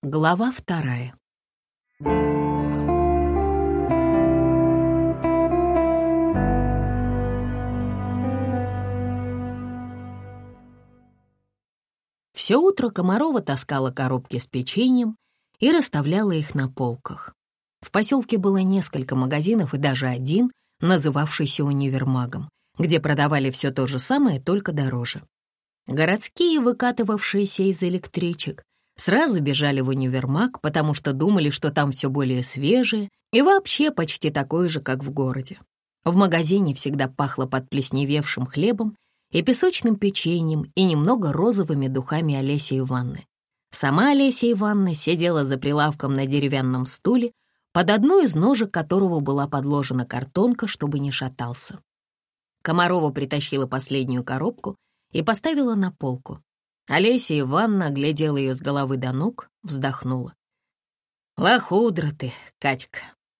Глава 2. Все утро Комарова таскала коробки с печеньем и расставляла их на полках. В поселке было несколько магазинов и даже один, называвшийся универмагом, где продавали все то же самое, только дороже. Городские, выкатывавшиеся из электричек, сразу бежали в универмаг, потому что думали, что там все более свежее и вообще почти такое же, как в городе. В магазине всегда пахло подплесневевшим хлебом и песочным печеньем и немного розовыми духами Олеси Ивановны. Сама Олеся Ивановна сидела за прилавком на деревянном стуле, под одну из ножек которого была подложена картонка, чтобы не шатался. Комарова притащила последнюю коробку и поставила на полку. Олеся Ивановна оглядела ее с головы до ног, вздохнула. «Лохудра ты, Катька».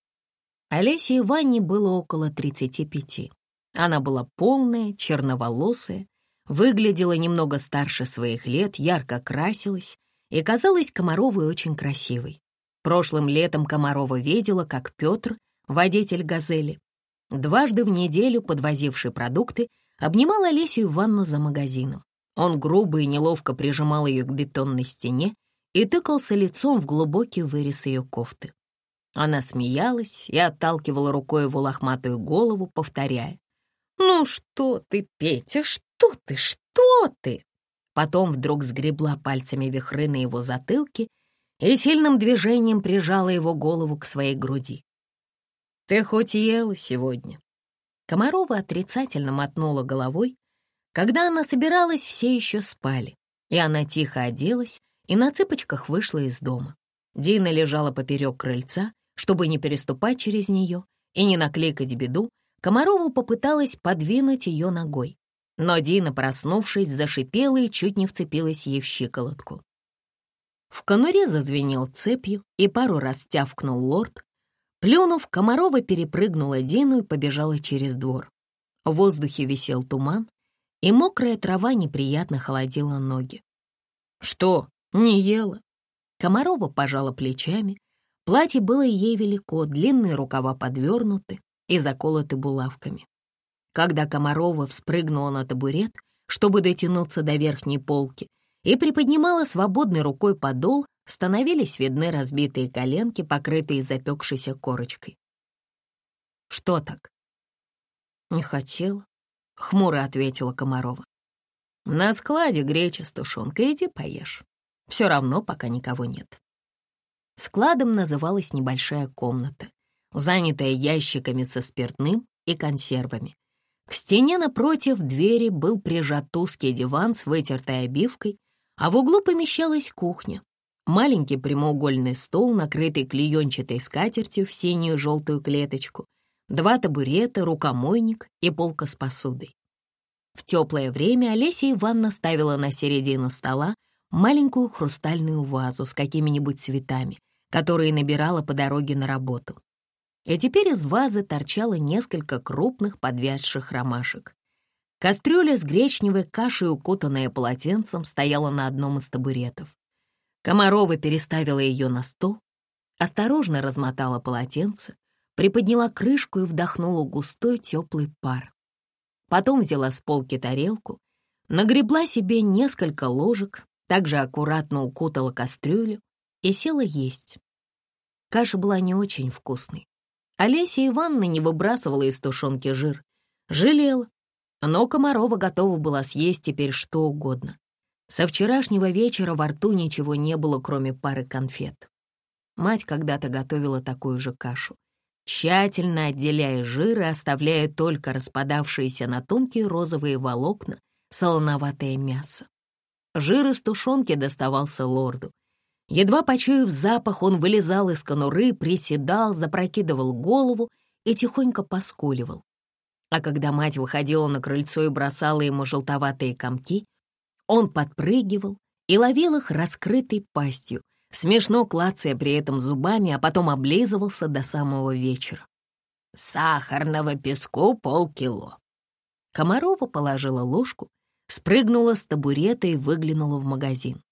Олесе Ивановне было около 35. Она была полная, черноволосая, выглядела немного старше своих лет, ярко красилась и казалась Комаровой очень красивой. Прошлым летом Комарова видела, как Петр, водитель «Газели», дважды в неделю подвозивший продукты, обнимал Олесю Ивановну за магазином. Он грубо и неловко прижимал ее к бетонной стене и тыкался лицом в глубокий вырез ее кофты. Она смеялась и отталкивала рукой его лохматую голову, повторяя: «Ну что ты, Петя, что ты, что ты?» Потом вдруг сгребла пальцами вихры на его затылке и сильным движением прижала его голову к своей груди. «Ты хоть ела сегодня?» Комарова отрицательно мотнула головой. Когда она собиралась, все еще спали, и она тихо оделась и на цыпочках вышла из дома. Дина лежала поперек крыльца, чтобы не переступать через нее и не накликать беду. Комарова попыталась подвинуть ее ногой, но Дина, проснувшись, зашипела и чуть не вцепилась ей в щиколотку. В конуре зазвенел цепью и пару раз тявкнул лорд. Плюнув, Комарова перепрыгнула Дину и побежала через двор. В воздухе висел туман, и мокрая трава неприятно холодила ноги. «Что, не ела?» Комарова пожала плечами. Платье было ей велико, длинные рукава подвернуты и заколоты булавками. Когда Комарова вспрыгнула на табурет, чтобы дотянуться до верхней полки, и приподнимала свободной рукой подол, становились видны разбитые коленки, покрытые запекшейся корочкой. «Что так?» «Не хотела», — хмуро ответила Комарова. «На складе греча с тушенкой, иди поешь. Все равно пока никого нет». Складом называлась небольшая комната, занятая ящиками со спиртным и консервами. К стене напротив двери был прижат узкий диван с вытертой обивкой, а в углу помещалась кухня. Маленький прямоугольный стол, накрытый клеенчатой скатертью в синюю желтую клеточку, 2 табурета, рукомойник и полка с посудой. В теплое время Олеся Ивановна ставила на середину стола маленькую хрустальную вазу с какими-нибудь цветами, которые набирала по дороге на работу. И теперь из вазы торчало несколько крупных подвядших ромашек. Кастрюля с гречневой кашей, укутанная полотенцем, стояла на одном из табуретов. Комарова переставила ее на стол, осторожно размотала полотенце, приподняла крышку и вдохнула густой теплый пар. Потом взяла с полки тарелку, нагребла себе несколько ложек, также аккуратно укутала кастрюлю и села есть. Каша была не очень вкусной. Олеся Ивановна не выбрасывала из тушенки жир, жалела, но Комарова готова была съесть теперь что угодно. Со вчерашнего вечера во рту ничего не было, кроме пары конфет. Мать когда-то готовила такую же кашу, тщательно отделяя жир и оставляя только распадавшиеся на тонкие розовые волокна солоноватое мясо. Жир из тушенки доставался лорду. Едва почуяв запах, он вылезал из конуры, приседал, запрокидывал голову и тихонько поскуливал. А когда мать выходила на крыльцо и бросала ему желтоватые комки, он подпрыгивал и ловил их раскрытой пастью, смешно клацая при этом зубами, а потом облизывался до самого вечера. «Сахарного песку полкило». Комарова положила ложку, спрыгнула с табурета и выглянула в магазин.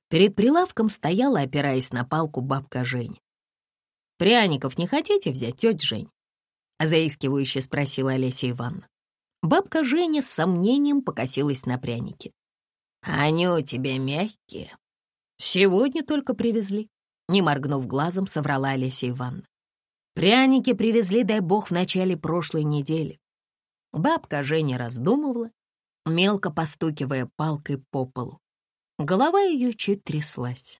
Перед прилавком стояла, опираясь на палку, бабка Женя. «Пряников не хотите взять, тетя Жень?» — заискивающе спросила Олеся Ивановна. Бабка Женя с сомнением покосилась на пряники. «Они у тебя мягкие. Сегодня только привезли», — не моргнув глазом, соврала Олеся Ивановна. «Пряники привезли, дай бог, в начале прошлой недели». Бабка Женя раздумывала, мелко постукивая палкой по полу. Голова ее чуть тряслась.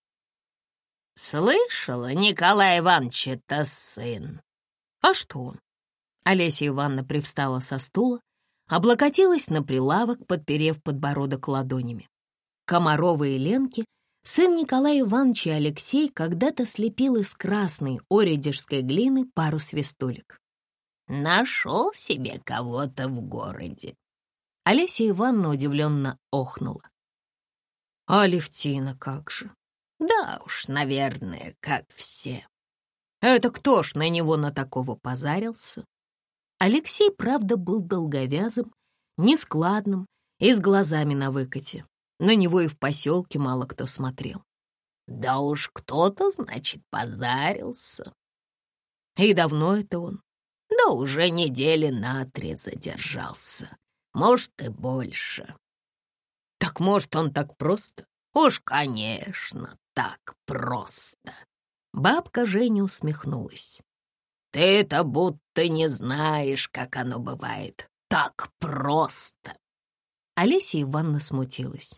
«Слышала, Николай Иванович, это сын». «А что он?» Олеся Ивановна привстала со стула, облокотилась на прилавок, подперев подбородок ладонями. Комарова и Ленки сын Николая Ивановича Алексей когда-то слепил из красной оридежской глины пару свистулек. «Нашел себе кого-то в городе». Олеся Ивановна удивленно охнула. «А Алевтина как же?» «Да уж, наверное, как все». «Это кто ж на него на такого позарился?» Алексей, правда, был долговязым, нескладным и с глазами на выкате. На него и в поселке мало кто смотрел. «Да уж кто-то, значит, позарился». «И давно это он?» «Да уже недели на 3 задержался. Может, и больше». «Так, может, он так просто?» «Уж, конечно, так просто». Бабка Женя усмехнулась. «Ты-то будто не знаешь, как оно бывает. Так просто». Олеся Ивановна смутилась.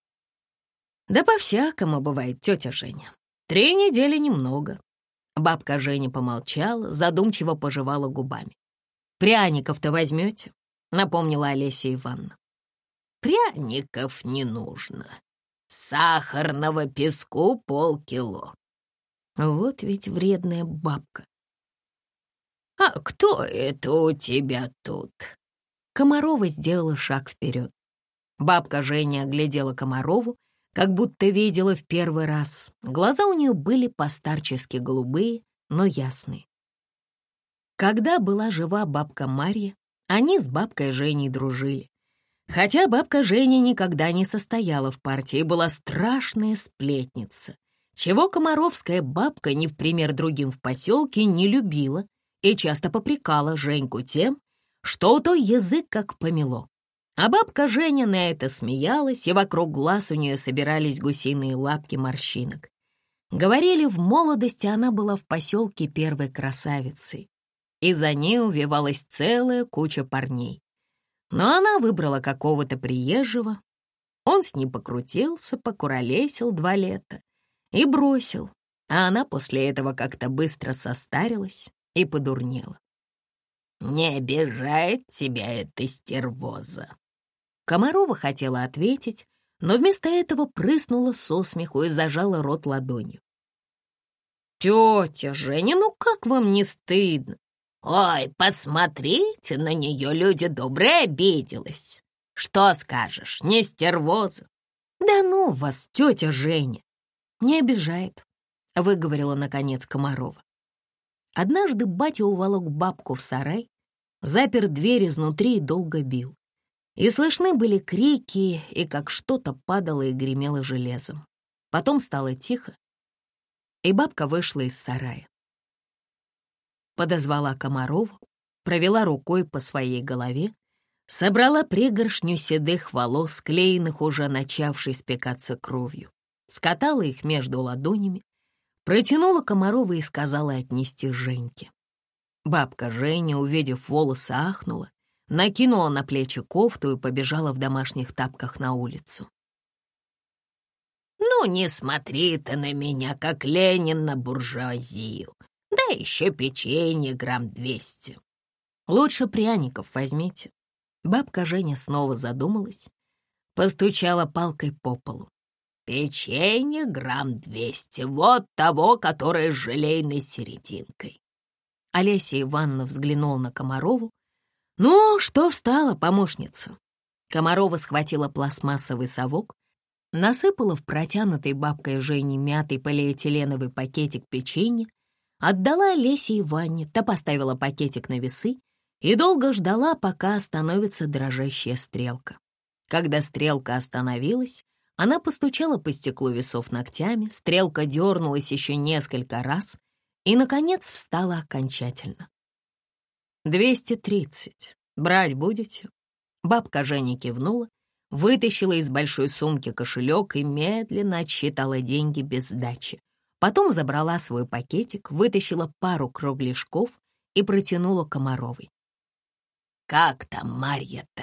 «Да по-всякому бывает, тетя Женя. 3 недели немного». Бабка Женя помолчала, задумчиво пожевала губами. «Пряников-то возьмете?» — напомнила Олеся Ивановна. «Пряников не нужно. Сахарного песку полкило». Вот ведь вредная бабка. «А кто это у тебя тут?» Комарова сделала шаг вперед. Бабка Женя оглядела Комарову, как будто видела в первый раз. Глаза у нее были постарчески голубые, но ясные. Когда была жива бабка Марья, они с бабкой Женей дружили. Хотя бабка Женя никогда не состояла в партии, была страшная сплетница, чего комаровская бабка, не в пример другим в поселке, не любила и часто попрекала Женьку тем, что у той язык как помело. А бабка Женя на это смеялась, и вокруг глаз у нее собирались гусиные лапки морщинок. Говорили, в молодости она была в поселке первой красавицей, и за ней увивалась целая куча парней. Но она выбрала какого-то приезжего, он с ним покрутился, покуролесил 2 лета и бросил, а она после этого как-то быстро состарилась и подурнела. «Не обижает тебя эта стервоза?» Комарова хотела ответить, но вместо этого прыснула со смеху и зажала рот ладонью. «Тетя Женя, ну как вам не стыдно?» «Ой, посмотрите на нее, люди добрые, обиделась. Что скажешь, не стервоза?» «Да ну вас, тетя Женя!» «Не обижает», — выговорила наконец Комарова. Однажды батя уволок бабку в сарай, запер дверь изнутри и долго бил. И слышны были крики, и как что-то падало и гремело железом. Потом стало тихо, и бабка вышла из сарая. Подозвала Комарову, провела рукой по своей голове, собрала пригоршню седых волос, склеенных уже начавшей спекаться кровью, скатала их между ладонями, протянула Комарова и сказала отнести Женьке. Бабка Женя, увидев волосы, ахнула, накинула на плечи кофту и побежала в домашних тапках на улицу. «Ну, не смотри ты на меня, как Ленин на буржуазию. Да еще печенье 200 грамм. Лучше пряников возьмите». Бабка Женя снова задумалась, постучала палкой по полу. «Печенье 200 грамм, вот того, которое с желейной серединкой». Олеся Ивановна взглянула на Комарову. «Ну, что встала, помощница?» Комарова схватила пластмассовый совок, насыпала в протянутый бабкой Жене мятый полиэтиленовый пакетик печенья, отдала Олесе Ивановне, та поставила пакетик на весы и долго ждала, пока остановится дрожащая стрелка. Когда стрелка остановилась, Она постучала по стеклу весов ногтями, стрелка дернулась еще несколько раз и, наконец, встала окончательно. 230. Брать будете?» Бабка Женя кивнула, вытащила из большой сумки кошелек и медленно отсчитала деньги без сдачи. Потом забрала свой пакетик, вытащила пару кругляшков и протянула Комаровой. «Как там Марья-то?»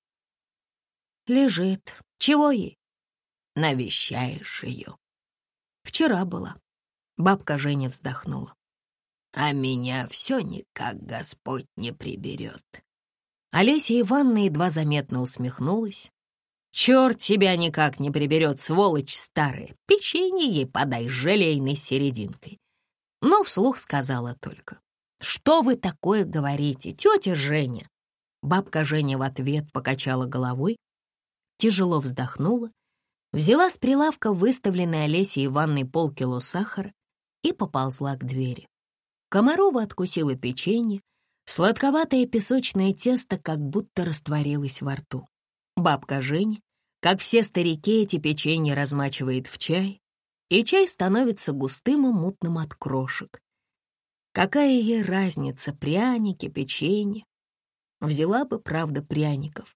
«Лежит. Чего ей?» «Навещаешь ее?» «Вчера была». Бабка Женя вздохнула. «А меня все никак Господь не приберет». Олеся Ивановна едва заметно усмехнулась. «Черт тебя никак не приберет, сволочь старая. Печенье ей подай с желейной серединкой». Но вслух сказала только: «Что вы такое говорите, тетя Женя?» Бабка Женя в ответ покачала головой, тяжело вздохнула, взяла с прилавка выставленной Олесей Ивановной полкило сахара и поползла к двери. Комарова откусила печенье, сладковатое песочное тесто как будто растворилось во рту. Бабка Женя, как все старики, эти печенья размачивает в чай, и чай становится густым и мутным от крошек. Какая ей разница, пряники, печенье? Взяла бы, правда, пряников.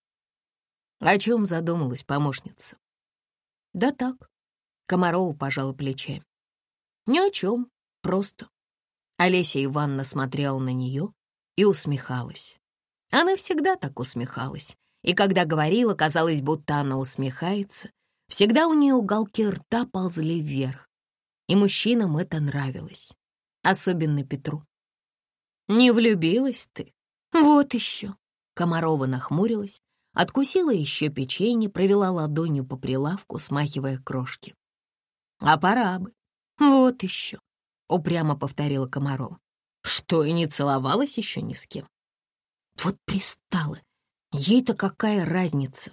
О чем задумалась помощница? Да так, Комарова пожала плечами. Ни о чем, просто. Олеся Ивановна смотрела на нее и усмехалась. Она всегда так усмехалась, и когда говорила, казалось, будто она усмехается, всегда у нее уголки рта ползли вверх, и мужчинам это нравилось, особенно Петру. «Не влюбилась ты?» «Вот еще!» Комарова нахмурилась, откусила еще печенье, провела ладонью по прилавку, смахивая крошки. «А пора бы!» «Вот еще!» — упрямо повторила Комарова. «Что, и не целовалась еще ни с кем?» «Вот пристала! Ей-то какая разница?»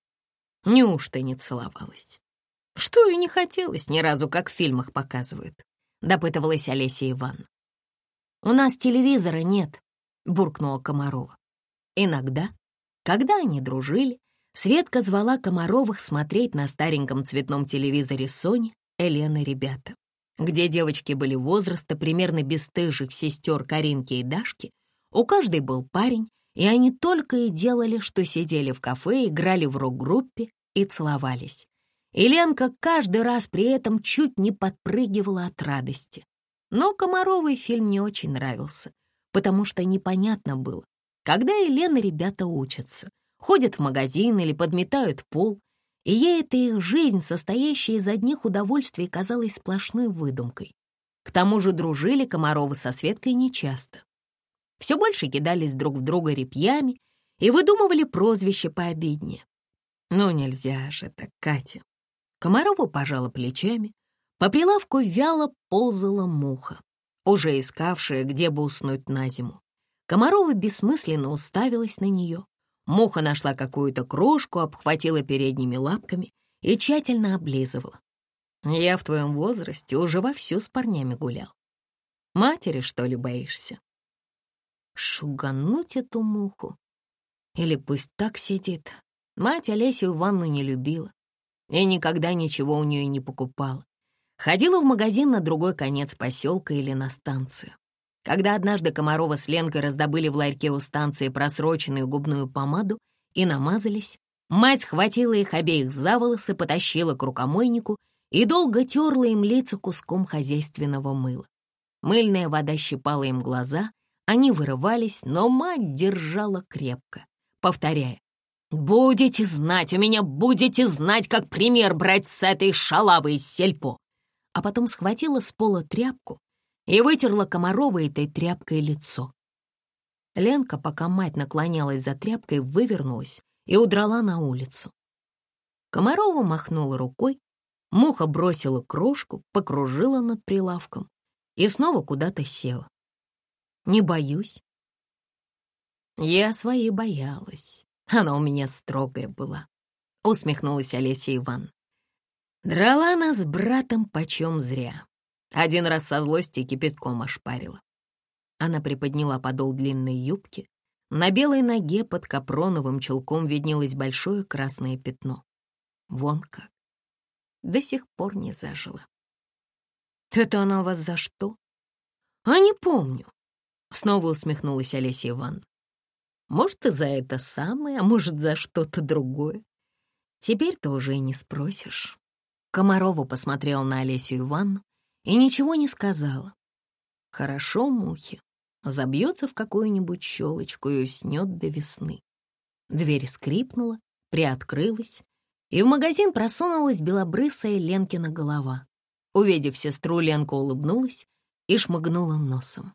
«Неужто не целовалась?» «Что и не хотелось ни разу, как в фильмах показывают», — допытывалась Олеся Ивановна. «У нас телевизора нет», — буркнула Комарова. Иногда, когда они дружили, Светка звала Комаровых смотреть на стареньком цветном телевизоре Сони «Елена, ребята», где девочки были возраста примерно бесстыжих сестер Каринки и Дашки. У каждой был парень, и они только и делали, что сидели в кафе, играли в рок-группе и целовались. И Ленка каждый раз при этом чуть не подпрыгивала от радости. Но Комаровой фильм не очень нравился, потому что непонятно было, когда Елена ребята учатся, ходят в магазин или подметают пол, и ей эта их жизнь, состоящая из одних удовольствий, казалась сплошной выдумкой. К тому же дружили Комаровы со Светкой нечасто. Все больше кидались друг в друга репьями и выдумывали прозвища пообиднее. «Ну нельзя же так, Катя!» Комарова пожала плечами. По прилавку вяло ползала муха, уже искавшая, где бы уснуть на зиму. Комарова бессмысленно уставилась на нее. Муха нашла какую-то крошку, обхватила передними лапками и тщательно облизывала. «Я в твоем возрасте уже вовсю с парнями гулял. Матери, что ли, боишься?» Шугануть эту муху? Или пусть так сидит. Мать Олесю Ивановну не любила и никогда ничего у нее не покупала. Ходила в магазин на другой конец поселка или на станцию. Когда однажды Комарова с Ленкой раздобыли в ларьке у станции просроченную губную помаду и намазались, мать схватила их обеих за волосы, потащила к рукомойнику и долго терла им лица куском хозяйственного мыла. Мыльная вода щипала им глаза, они вырывались, но мать держала крепко, повторяя: «Будете знать, у меня будете знать, как пример брать с этой шалавы из сельпо!» А потом схватила с пола тряпку и вытерла Комарова этой тряпкой лицо. Ленка, пока мать наклонялась за тряпкой, вывернулась и удрала на улицу. Комарова махнула рукой, муха бросила крошку, покружила над прилавком и снова куда-то села. «Не боюсь». «Я своей боялась. Она у меня строгая была», — усмехнулась Олеся Ивановна. «Драла нас с братом почем зря. Один раз со злости кипятком ошпарила». Она приподняла подол длинной юбки. На белой ноге под капроновым чулком виднелось большое красное пятно. Вон как. до сих пор не зажила. «Это она вас за что?» «А не помню», — снова усмехнулась Олеся Ивановна. «Может, и за это самое, а может, за что-то другое. Теперь ты уже и не спросишь». Комарова посмотрела на Олесю Ивановну и ничего не сказала. Хорошо мухи. Забьется в какую-нибудь щелочку и уснет до весны. Дверь скрипнула, приоткрылась, и в магазин просунулась белобрысая Ленкина голова. Увидев сестру, Ленка улыбнулась и шмыгнула носом.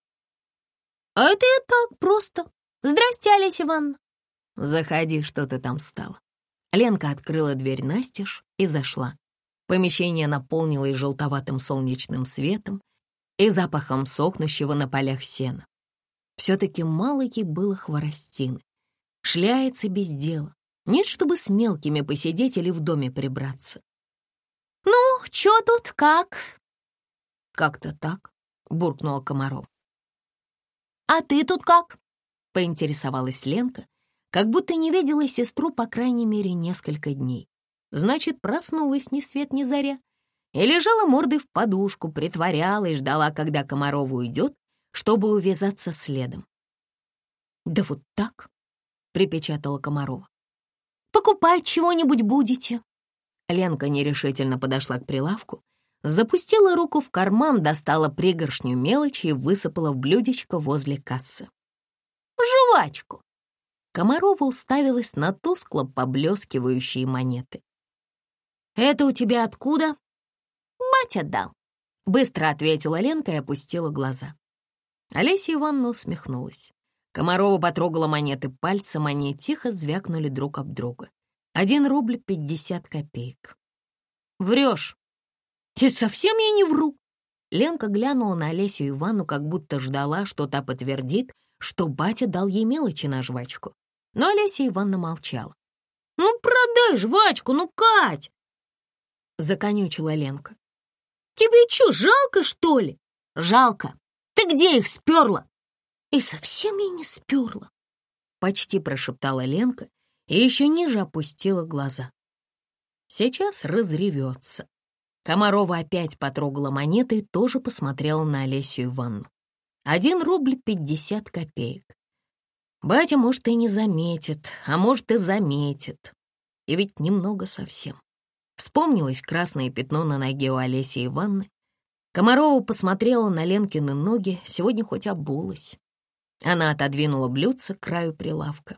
«А это я так просто. Здрасте, Олеся Ивановна». «Заходи, что ты там стала». Ленка открыла дверь настежь и зашла. Помещение наполнилось желтоватым солнечным светом и запахом сохнущего на полях сена. Все-таки мало ей было хворостины. Шляется без дела. Нет, чтобы с мелкими посидеть или в доме прибраться. «Ну, чё тут как?» «Как-то так», — буркнула Комарова. «А ты тут как?» — поинтересовалась Ленка, как будто не видела сестру по крайней мере несколько дней. Значит, проснулась ни свет ни заря и лежала мордой в подушку, притворяла и ждала, когда Комарова уйдет, чтобы увязаться следом. «Да вот так», — припечатала Комарова. «Покупать чего-нибудь будете?» Ленка нерешительно подошла к прилавку, запустила руку в карман, достала пригоршню мелочи и высыпала в блюдечко возле кассы. «Жвачку!» Комарова уставилась на тускло поблескивающие монеты. «Это у тебя откуда?» «Батя дал», — быстро ответила Ленка и опустила глаза. Олеся Ивановна усмехнулась. Комарова потрогала монеты пальцем, они тихо звякнули друг об друга. 1 рубль 50 копеек. «Врешь!» «Ты совсем я не вру!» Ленка глянула на Олесю Ивановну, как будто ждала, что та подтвердит, что батя дал ей мелочи на жвачку. Но Олеся Ивановна молчала. «Ну, продай жвачку, ну, Кать!» — законючила Ленка. «Тебе что, жалко, что ли?» «Жалко. Ты где их сперла?» «И совсем я не сперла», — почти прошептала Ленка и еще ниже опустила глаза. Сейчас разревется. Комарова опять потрогала монеты и тоже посмотрела на Олесю Ивановну. 1 рубль 50 копеек. Батя, может, и не заметит, а может, и заметит. И ведь немного совсем. Вспомнилось красное пятно на ноге у Олеси Ивановны. Комарова посмотрела на Ленкины ноги, сегодня хоть обулась. Она отодвинула блюдце к краю прилавка.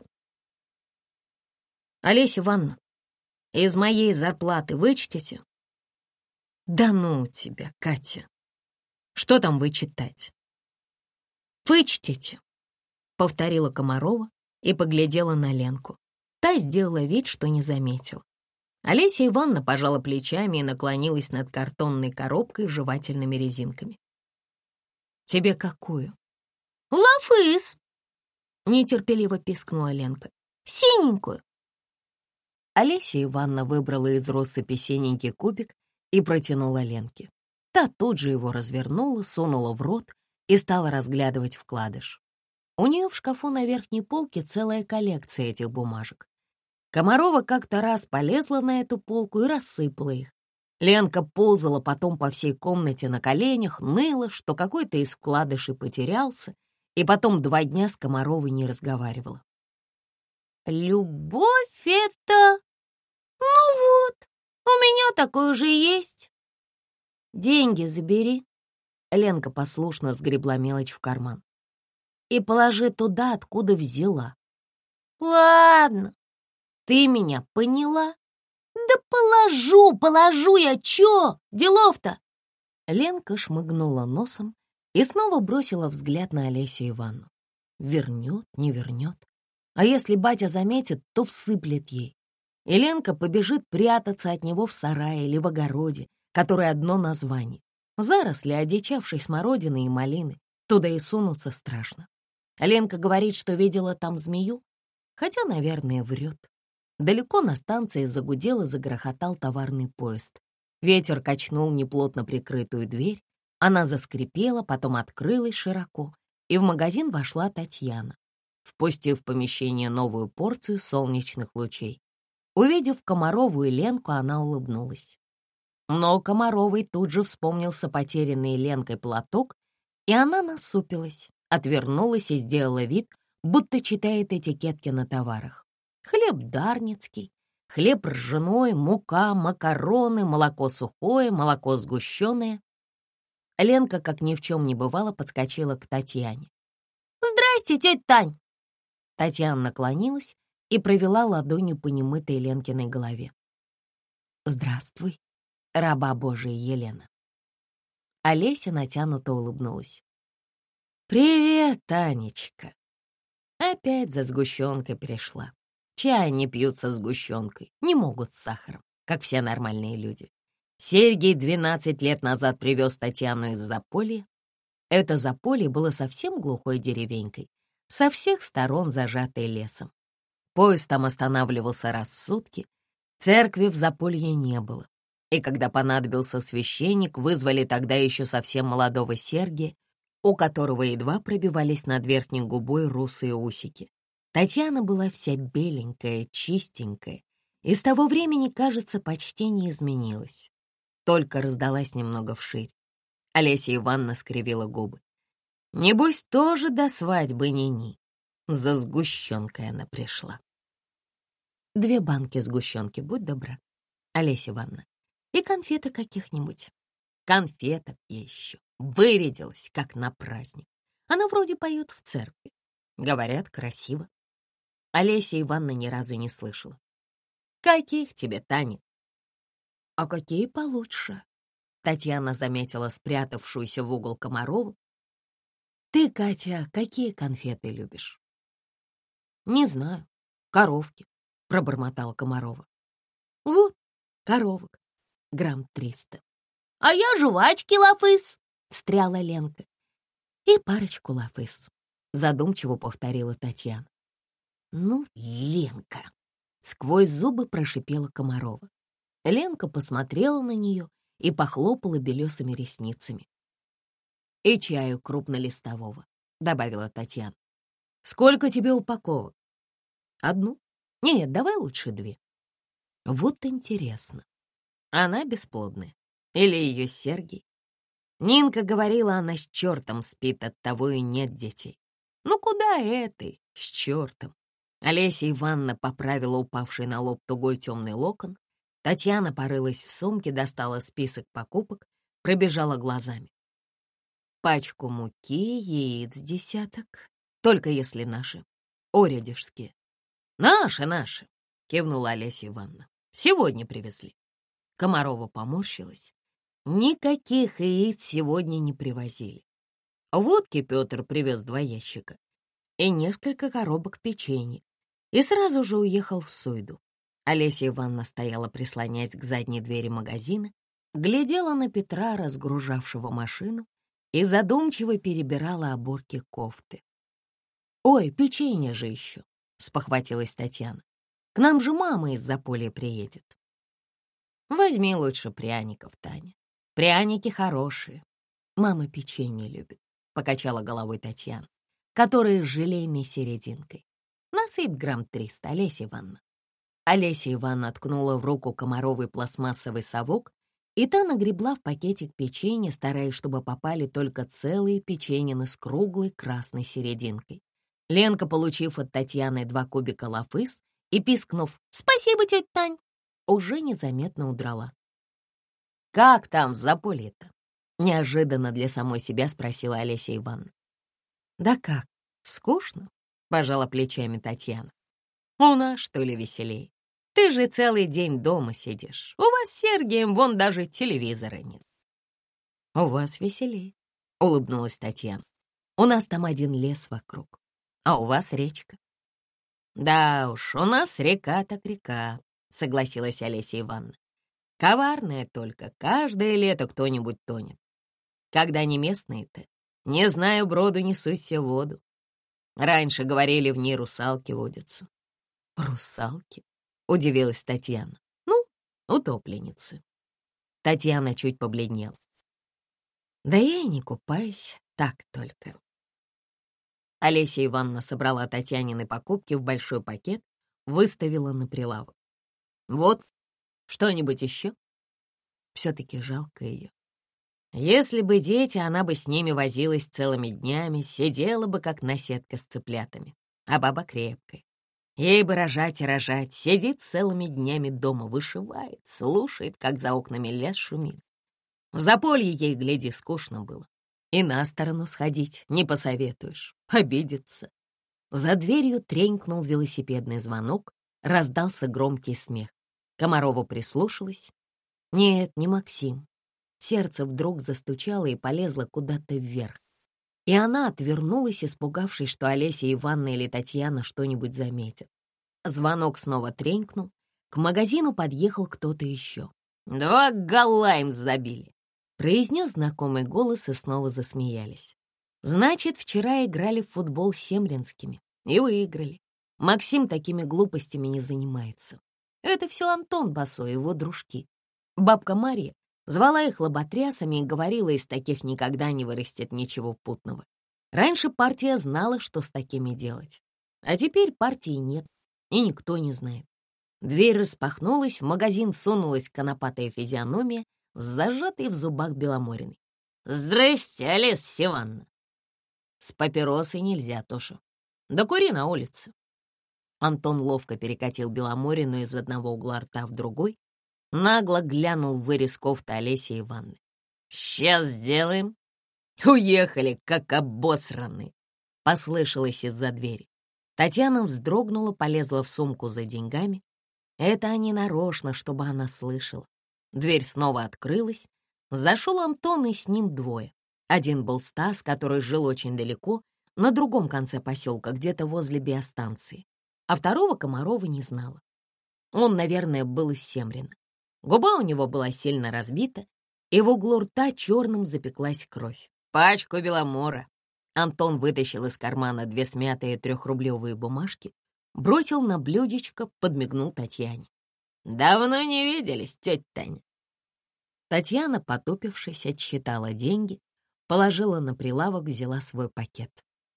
«Олеся Ивановна, из моей зарплаты вычтите?» «Да ну тебя, Катя! Что там вычитать?» «Вычтите!» — повторила Комарова и поглядела на Ленку. Та сделала вид, что не заметила. Олеся Ивановна пожала плечами и наклонилась над картонной коробкой с жевательными резинками. «Тебе какую?» «Лафыс!» — нетерпеливо пискнула Ленка. «Синенькую!» Олеся Ивановна выбрала из россыпи синенький кубик и протянула Ленке. Та тут же его развернула, сунула в рот и стала разглядывать вкладыш. У нее в шкафу на верхней полке целая коллекция этих бумажек. Комарова как-то раз полезла на эту полку и рассыпала их. Ленка ползала потом по всей комнате на коленях, ныла, что какой-то из вкладышей потерялся, и потом 2 дня с Комаровой не разговаривала. «Любовь это... Ну вот, у меня такое же есть. Деньги забери». Ленка послушно сгребла мелочь в карман. «И положи туда, откуда взяла». «Ладно, ты меня поняла?» «Да положу я, чё? Делов-то!» Ленка шмыгнула носом и снова бросила взгляд на Олесю Ивановну. Вернет, не вернет. А если батя заметит, то всыплет ей. И Ленка побежит прятаться от него в сарае или в огороде, который одно название. Заросли одичавшей смородины и малины. Туда и сунуться страшно. Ленка говорит, что видела там змею, хотя, наверное, врет. Далеко на станции загудел и загрохотал товарный поезд. Ветер качнул неплотно прикрытую дверь. Она заскрипела, потом открылась широко, и в магазин вошла Татьяна, впустив в помещение новую порцию солнечных лучей. Увидев Комарову и Ленку, она улыбнулась. Но Комаровой тут же вспомнился потерянный Ленкой платок, и она насупилась, отвернулась и сделала вид, будто читает этикетки на товарах. Хлеб дарницкий, хлеб ржаной, мука, макароны, молоко сухое, молоко сгущенное. Ленка, как ни в чем не бывало, подскочила к Татьяне. «Здрасте, тетя Тань!» Татьяна наклонилась и провела ладонью по немытой Ленкиной голове. «Здравствуй, раба Божия Елена». Олеся натянуто улыбнулась. «Привет, Танечка!» Опять за сгущенкой пришла. Чай не пьют со сгущенкой, не могут с сахаром, как все нормальные люди. Сергей 12 лет назад привез Татьяну из Заполья. Это Заполье было совсем глухой деревенькой, со всех сторон зажатой лесом. Поезд там останавливался раз в сутки, церкви в Заполье не было. И когда понадобился священник, вызвали тогда еще совсем молодого Сергия, у которого едва пробивались над верхней губой русые усики. Татьяна была вся беленькая, чистенькая, и с того времени, кажется, почти не изменилась. Только раздалась немного вширь. Олеся Ивановна скривила губы. Небось, тоже до свадьбы ни-ни. За сгущенкой она пришла. 2 банки сгущенки, будь добра, Олеся Ивановна, и конфеты каких-нибудь. Конфеток еще. Вырядилась, как на праздник. Она вроде поет в церкви. Говорят, красиво. Олеся Ивановна ни разу не слышала. Каких тебе, Таня? А какие получше? Татьяна заметила спрятавшуюся в угол Комарову. Ты, Катя, какие конфеты любишь? Не знаю. Коровки, пробормотала Комарова. Вот, коровок, грамм 300. А я жвачки лафыс, встряла Ленка. И парочку лафыс, задумчиво повторила Татьяна. Ну, Ленка, сквозь зубы прошипела Комарова. Ленка посмотрела на нее и похлопала белесыми ресницами. «И чаю крупнолистового», — добавила Татьяна. «Сколько тебе упаковок?» «Одну? Нет, давай лучше 2». Вот интересно, она бесплодная или ее Сергей? Нинка говорила, она с чертом спит, оттого и нет детей. Ну куда этой с чертом? Олеся Ивановна поправила упавший на лоб тугой темный локон. Татьяна порылась в сумке, достала список покупок, пробежала глазами. Пачку муки, яиц 10, только если наши, орядежские. Наши, кивнула Олеся Ивановна. Сегодня привезли. Комарова поморщилась. Никаких яиц сегодня не привозили. Водки Петр привез 2 ящика и несколько коробок печенья и сразу же уехал в Суйду. Олеся Ивановна стояла, прислоняясь к задней двери магазина, глядела на Петра, разгружавшего машину, и задумчиво перебирала оборки кофты. «Ой, печенье же еще!» — спохватилась Татьяна. «К нам же мама из Заполья приедет». «Возьми лучше пряников, Таня. Пряники хорошие. Мама печенье любит», — покачала головой Татьяна, «которые с желейной серединкой. Насыпь грамм 300, Олеся Ивановна». Олеся Ивановна ткнула в руку Комаровой пластмассовый совок, и та нагребла в пакетик печенье, стараясь, чтобы попали только целые печеньины с круглой красной серединкой. Ленка, получив от Татьяны 2 кубика лафыс и пискнув «Спасибо, тетя Тань», уже незаметно удрала. «Как там в Заполье-то?» — неожиданно для самой себя спросила Олеся Ивановна. «Да как, скучно?» — пожала плечами Татьяна. «У нас, что ли, веселей? Ты же целый день дома сидишь. У вас с Сергеем вон даже телевизора нет». «У вас веселей», — улыбнулась Татьяна. «У нас там один лес вокруг, а у вас речка». «Да уж, у нас река так река», — согласилась Олеся Ивановна. «Коварная только, каждое лето кто-нибудь тонет. Когда не местные-то, не знаю, броду несуйся в воду. Раньше говорили, в ней русалки водятся». «Русалки?» — удивилась Татьяна. «Ну, утопленницы». Татьяна чуть побледнела. «Да я и не купаюсь, так только». Олеся Ивановна собрала Татьянины покупки в большой пакет, выставила на прилавок. «Вот, что-нибудь еще?» Все-таки жалко ее. Если бы дети, она бы с ними возилась целыми днями, сидела бы, как наседка с цыплятами. А баба крепкая. Ей бы рожать и рожать, сидит целыми днями дома, вышивает, слушает, как за окнами лес шумит. В заполье ей, гляди, скучно было. И на сторону сходить не посоветуешь, обидится. За дверью тренькнул велосипедный звонок, раздался громкий смех. Комарова прислушалась. Нет, не Максим. Сердце вдруг застучало и полезло куда-то вверх. И она отвернулась, испугавшись, что Олеся Ивановна или Татьяна что-нибудь заметят. Звонок снова тренькнул. К магазину подъехал кто-то еще. «Два гола им забили!» — произнес знакомый голос, и снова засмеялись. Значит, вчера играли в футбол с семринскими и выиграли. Максим такими глупостями не занимается. Это все Антон Басо и его дружки. Бабка Марья звала их лоботрясами и говорила, из таких никогда не вырастет ничего путного. Раньше партия знала, что с такими делать. А теперь партии нет, и никто не знает. Дверь распахнулась, в магазин сунулась конопатая физиономия с зажатой в зубах Беломориной. «Здрасте, Олеся Ивановна!» «С папиросой нельзя, Тоша. Да кури на улице». Антон ловко перекатил Беломорину из одного угла рта в другой, нагло глянул в вырез кофты Олеси Ивановны. «Сейчас сделаем». «Уехали, как обосранные», — послышалось из-за двери. Татьяна вздрогнула, полезла в сумку за деньгами. Это они нарочно, чтобы она слышала. Дверь снова открылась. Зашел Антон, и с ним двое. Один был Стас, который жил очень далеко, на другом конце поселка, где-то возле биостанции. А второго Комарова не знала. Он, наверное, был из Семрина. Губа у него была сильно разбита, и в углу рта черным запеклась кровь. «Пачку Беломора». Антон вытащил из кармана 2 смятые 3-рублевые бумажки, бросил на блюдечко, подмигнул Татьяне. «Давно не виделись, тетя Таня». Татьяна, потупившись, отсчитала деньги, положила на прилавок, взяла свой пакет.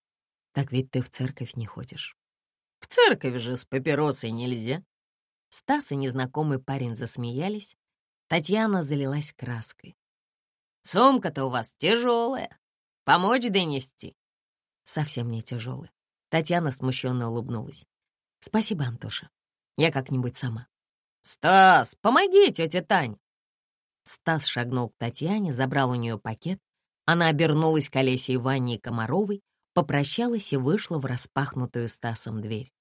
«Так ведь ты в церковь не ходишь». «В церковь же с папиросой нельзя». Стас и незнакомый парень засмеялись. Татьяна залилась краской. «Сумка-то у вас тяжелая. Помочь донести?» «Совсем не тяжелая». Татьяна смущенно улыбнулась. «Спасибо, Антоша. Я как-нибудь сама». «Стас, помоги тете Тане!» Стас шагнул к Татьяне, забрал у нее пакет. Она обернулась к Олесе Ивановне Комаровой, попрощалась и вышла в распахнутую Стасом дверь.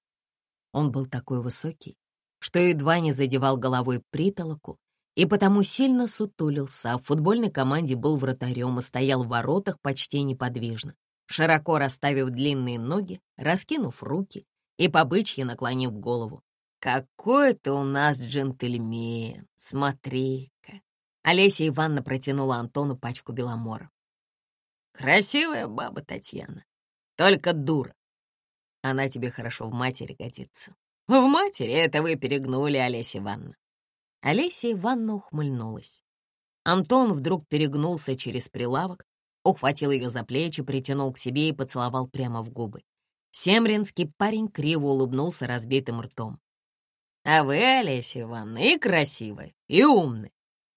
Он был такой высокий, что едва не задевал головой притолоку, и потому сильно сутулился, а в футбольной команде был вратарем и стоял в воротах почти неподвижно, широко расставив длинные ноги, раскинув руки и по бычьи наклонив голову. «Какой ты у нас джентльмен! Смотри-ка!» Олеся Ивановна протянула Антону пачку Беломора. «Красивая баба Татьяна, только дура. Она тебе хорошо в матери годится». «В матери это вы перегнули, Олеся Ивановна». Олеся Ивановна ухмыльнулась. Антон вдруг перегнулся через прилавок, ухватил ее за плечи, притянул к себе и поцеловал прямо в губы. Семринский парень криво улыбнулся разбитым ртом. «А вы, Олеся Ивановна, и красивая, и умная.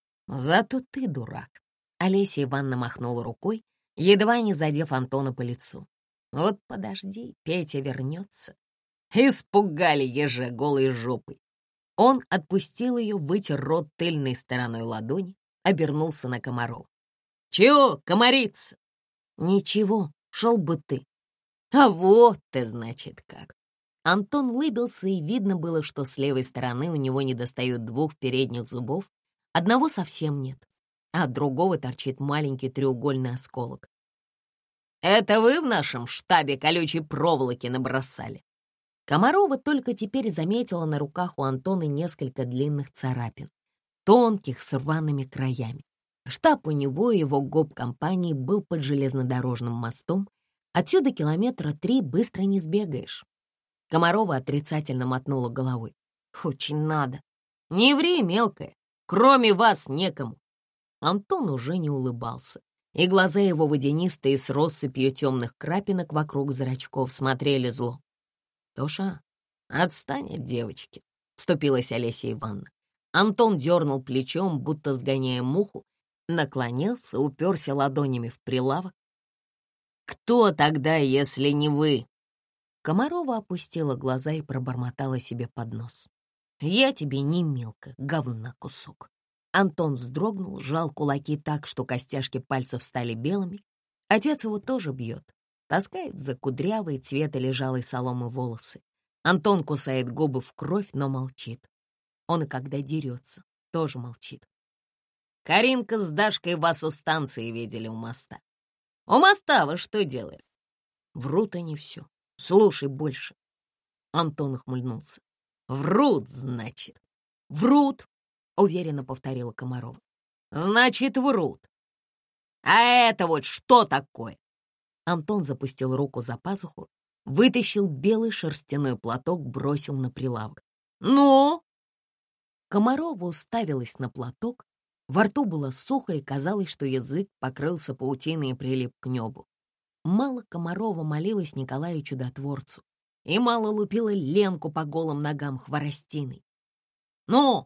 Зато ты дурак». Олеся Ивановна махнула рукой, едва не задев Антона по лицу. «Вот подожди, Петя вернется». Испугали еже голой жопой. Он отпустил ее, вытер рот тыльной стороной ладони, обернулся на Комарова. «Чего, комарица?» «Ничего, шел бы ты». «А вот ты, значит, как». Антон улыбился, и видно было, что с левой стороны у него недостает 2 передних зубов, одного совсем нет, а от другого торчит маленький треугольный осколок. «Это вы в нашем штабе колючей проволоки набросали?» Комарова только теперь заметила на руках у Антона несколько длинных царапин, тонких, с рваными краями. Штаб у него и его гоп-компании был под железнодорожным мостом. Отсюда 3 километра быстро не сбегаешь. Комарова отрицательно мотнула головой. «Очень надо. Не ври, мелкая. Кроме вас некому». Антон уже не улыбался, и глаза его водянистые с россыпью темных крапинок вокруг зрачков смотрели зло. «Тоша, отстань от девочки», — вступилась Олеся Ивановна. Антон дернул плечом, будто сгоняя муху, наклонился, уперся ладонями в прилавок. «Кто тогда, если не вы?» Комарова опустила глаза и пробормотала себе под нос. «Я тебе не мелко, говна кусок». Антон вздрогнул, сжал кулаки так, что костяшки пальцев стали белыми. Отец его тоже бьет, таскает за кудрявые цвета лежалой соломы волосы. Антон кусает губы в кровь, но молчит. Он и когда дерется, тоже молчит. «Каринка с Дашкой вас у станции видели у моста. У моста вы что делали?» Врут они все. Слушай больше. Антон ухмыльнулся. «Врут, значит?» «Врут», — уверенно повторила Комарова. «Значит, врут. А это вот что такое?» Антон запустил руку за пазуху, вытащил белый шерстяной платок, бросил на прилавок. «Ну?» Комарова уставилась на платок. Во рту было сухо, и казалось, что язык покрылся паутиной и прилип к небу. Мало Комарова молилась Николаю Чудотворцу, и мало лупила Ленку по голым ногам хворостиной. «Ну?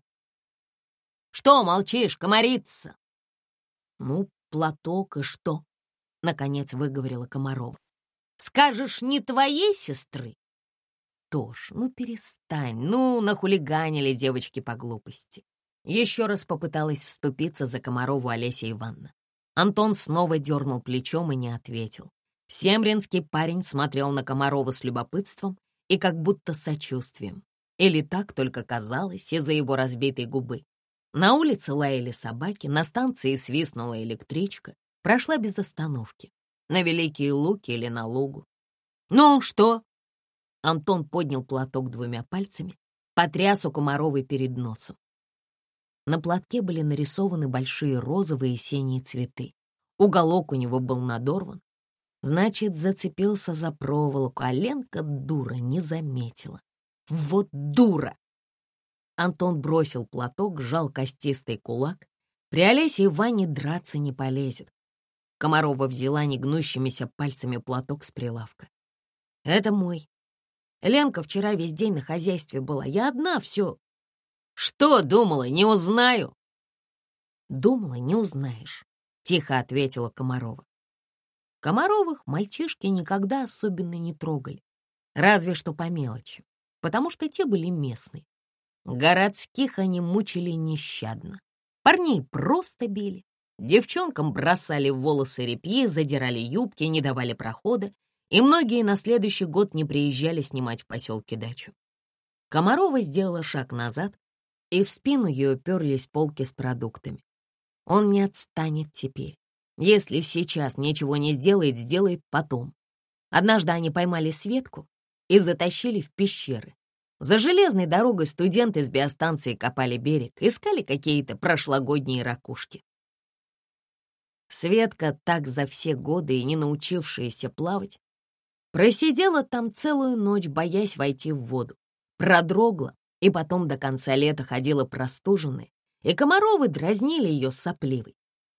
Что молчишь, комарица?» «Ну, платок и что?» — наконец выговорила Комарова. «Скажешь, не твоей сестры?» «Тош, ну перестань, ну нахулиганили девочки по глупости». Еще раз попыталась вступиться за Комарову Олеся Ивановна. Антон снова дернул плечом и не ответил. Семринский парень смотрел на Комарова с любопытством и как будто сочувствием. Или так только казалось из-за его разбитой губы. На улице лаяли собаки, на станции свистнула электричка, прошла без остановки. На Великие Луки или на Лугу. «Ну, что?» Антон поднял платок двумя пальцами, потряс у Комаровой перед носом. На платке были нарисованы большие розовые и синие цветы. Уголок у него был надорван. Значит, зацепился за проволоку, а Ленка, дура, не заметила. Вот дура! Антон бросил платок, сжал костистый кулак. При Олесе и Ване драться не полезет. Комарова взяла негнущимися пальцами платок с прилавка. «Это мой. Ленка вчера весь день на хозяйстве была. Я одна, все». «Что думала, не узнаю?» «Думала, не узнаешь», — тихо ответила Комарова. Комаровых мальчишки никогда особенно не трогали, разве что по мелочи, потому что те были местные. Городских они мучили нещадно. Парней просто били, девчонкам бросали в волосы репьи, задирали юбки, не давали прохода, и многие на следующий год не приезжали снимать в поселке дачу. Комарова сделала шаг назад, и в спину ей уперлись полки с продуктами. Он не отстанет теперь. Если сейчас ничего не сделает, сделает потом. Однажды они поймали Светку и затащили в пещеры. За железной дорогой студенты с биостанции копали берег, искали какие-то прошлогодние ракушки. Светка, так за все годы и не научившаяся плавать, просидела там целую ночь, боясь войти в воду. Продрогла и потом до конца лета ходила простуженная, и Комаровы дразнили ее сопливой.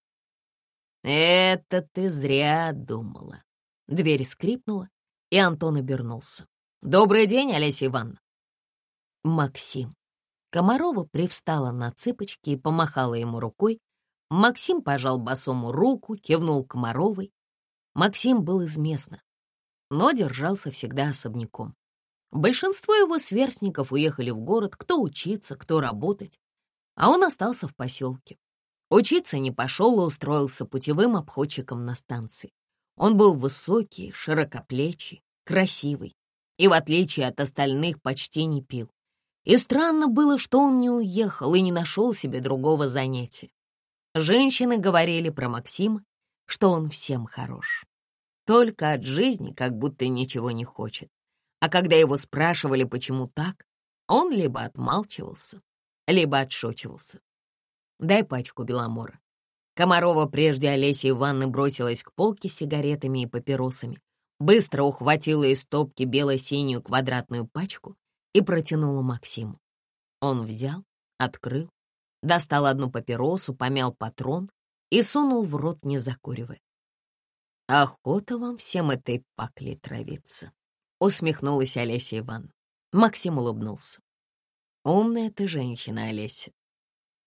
«Это ты зря думала». Дверь скрипнула, и Антон обернулся. «Добрый день, Олеся Ивановна». Максим. Комарова привстала на цыпочки и помахала ему рукой. Максим пожал босому руку, кивнул Комаровой. Максим был из местных, но держался всегда особняком. Большинство его сверстников уехали в город, кто учиться, кто работать, а он остался в поселке. Учиться не пошел и устроился путевым обходчиком на станции. Он был высокий, широкоплечий, красивый и, в отличие от остальных, почти не пил. И странно было, что он не уехал и не нашел себе другого занятия. Женщины говорили про Максима, что он всем хорош. Только от жизни как будто ничего не хочет. А когда его спрашивали, почему так, он либо отмалчивался, либо отшучивался. «Дай пачку Беломора». Комарова прежде Олеси Ивановны бросилась к полке с сигаретами и папиросами, быстро ухватила из стопки бело-синюю квадратную пачку и протянула Максиму. Он взял, открыл, достал одну папиросу, помял патрон и сунул в рот, не закуривая. «Охота вам всем этой паклей травиться», — усмехнулась Олеся Ивановна. Максим улыбнулся. «Умная ты женщина, Олеся.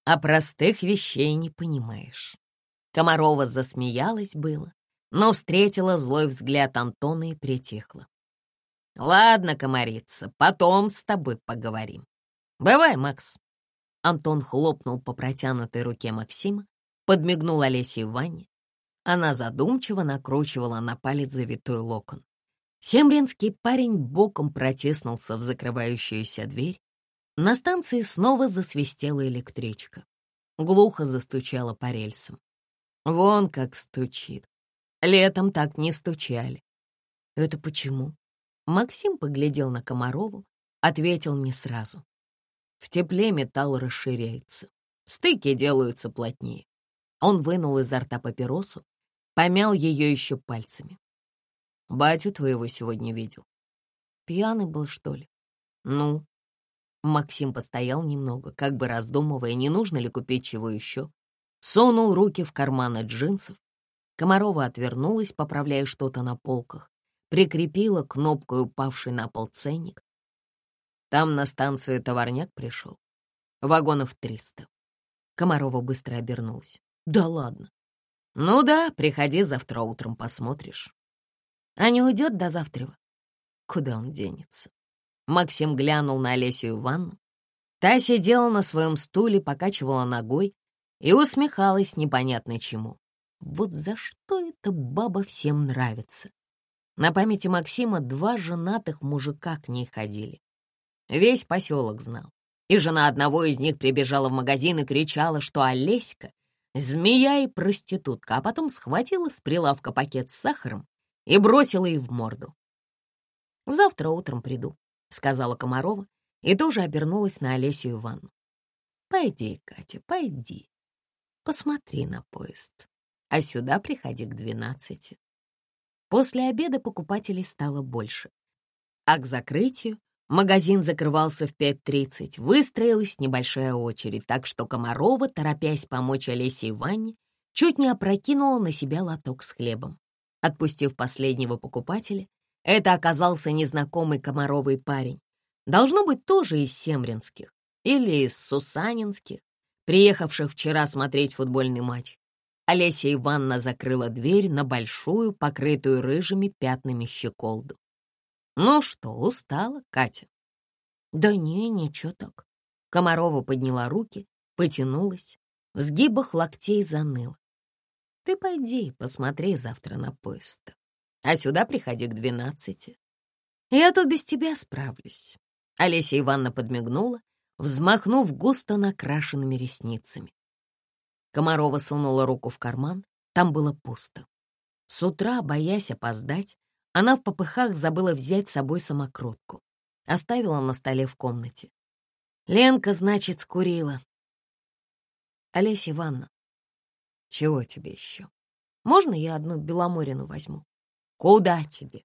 а простых вещей не понимаешь». Комарова засмеялась было, но встретила злой взгляд Антона и притихла. «Ладно, комарица, потом с тобой поговорим. Бывай, Макс». Антон хлопнул по протянутой руке Максима, подмигнул Олесе и Ване. Она задумчиво накручивала на палец завитой локон. Семринский парень боком протиснулся в закрывающуюся дверь. На станции снова засвистела электричка. Глухо застучала по рельсам. Вон как стучит. Летом так не стучали. Это почему? Максим поглядел на Комарову, ответил не сразу. В тепле металл расширяется, стыки делаются плотнее. Он вынул изо рта папиросу, помял ее еще пальцами. Батю твоего сегодня видел. Пьяный был, что ли? Ну? Максим постоял немного, как бы раздумывая, не нужно ли купить чего еще. Сунул руки в карманы джинсов. Комарова отвернулась, поправляя что-то на полках, прикрепила кнопкой упавший на пол ценник. Там на станцию товарняк пришел. Вагонов 300. Комарова быстро обернулась. Да ладно. Ну да, приходи завтра утром, посмотришь. А не уйдет до завтра? Куда он денется? Максим глянул на Олесю Ивановну. Та сидела на своем стуле, покачивала ногой и усмехалась непонятно чему. Вот за что эта баба всем нравится? На памяти Максима 2 женатых мужика к ней ходили. Весь поселок знал. И жена одного из них прибежала в магазин и кричала, что Олеська — змея и проститутка, а потом схватила с прилавка пакет с сахаром и бросила ей в морду. «Завтра утром приду», — сказала Комарова и тоже обернулась на Олесю Ивановну. «Пойди, Катя, пойди. Посмотри на поезд, а сюда приходи к 12». После обеда покупателей стало больше, а к закрытию магазин закрывался в 5:30, выстроилась небольшая очередь, так что Комарова, торопясь помочь Олесе и Ване, чуть не опрокинула на себя лоток с хлебом. Отпустив последнего покупателя, это оказался незнакомый Комаровый парень. Должно быть, тоже из Семринских или из Сусанинских, приехавших вчера смотреть футбольный матч. Олеся Ивановна закрыла дверь на большую, покрытую рыжими пятнами щеколду. «Ну что, устала, Катя?» «Да не, ничего так». Комарова подняла руки, потянулась, в сгибах локтей заныла. «Ты пойди, посмотри завтра на поезд, а сюда приходи к 12. Я тут без тебя справлюсь». Олеся Ивановна подмигнула, взмахнув густо накрашенными ресницами. Комарова сунула руку в карман, там было пусто. С утра, боясь опоздать, она в попыхах забыла взять с собой самокрутку. Оставила на столе в комнате. Ленка, значит, скурила. Олеся Ивановна, чего тебе еще? Можно я одну Беломорину возьму? Куда тебе?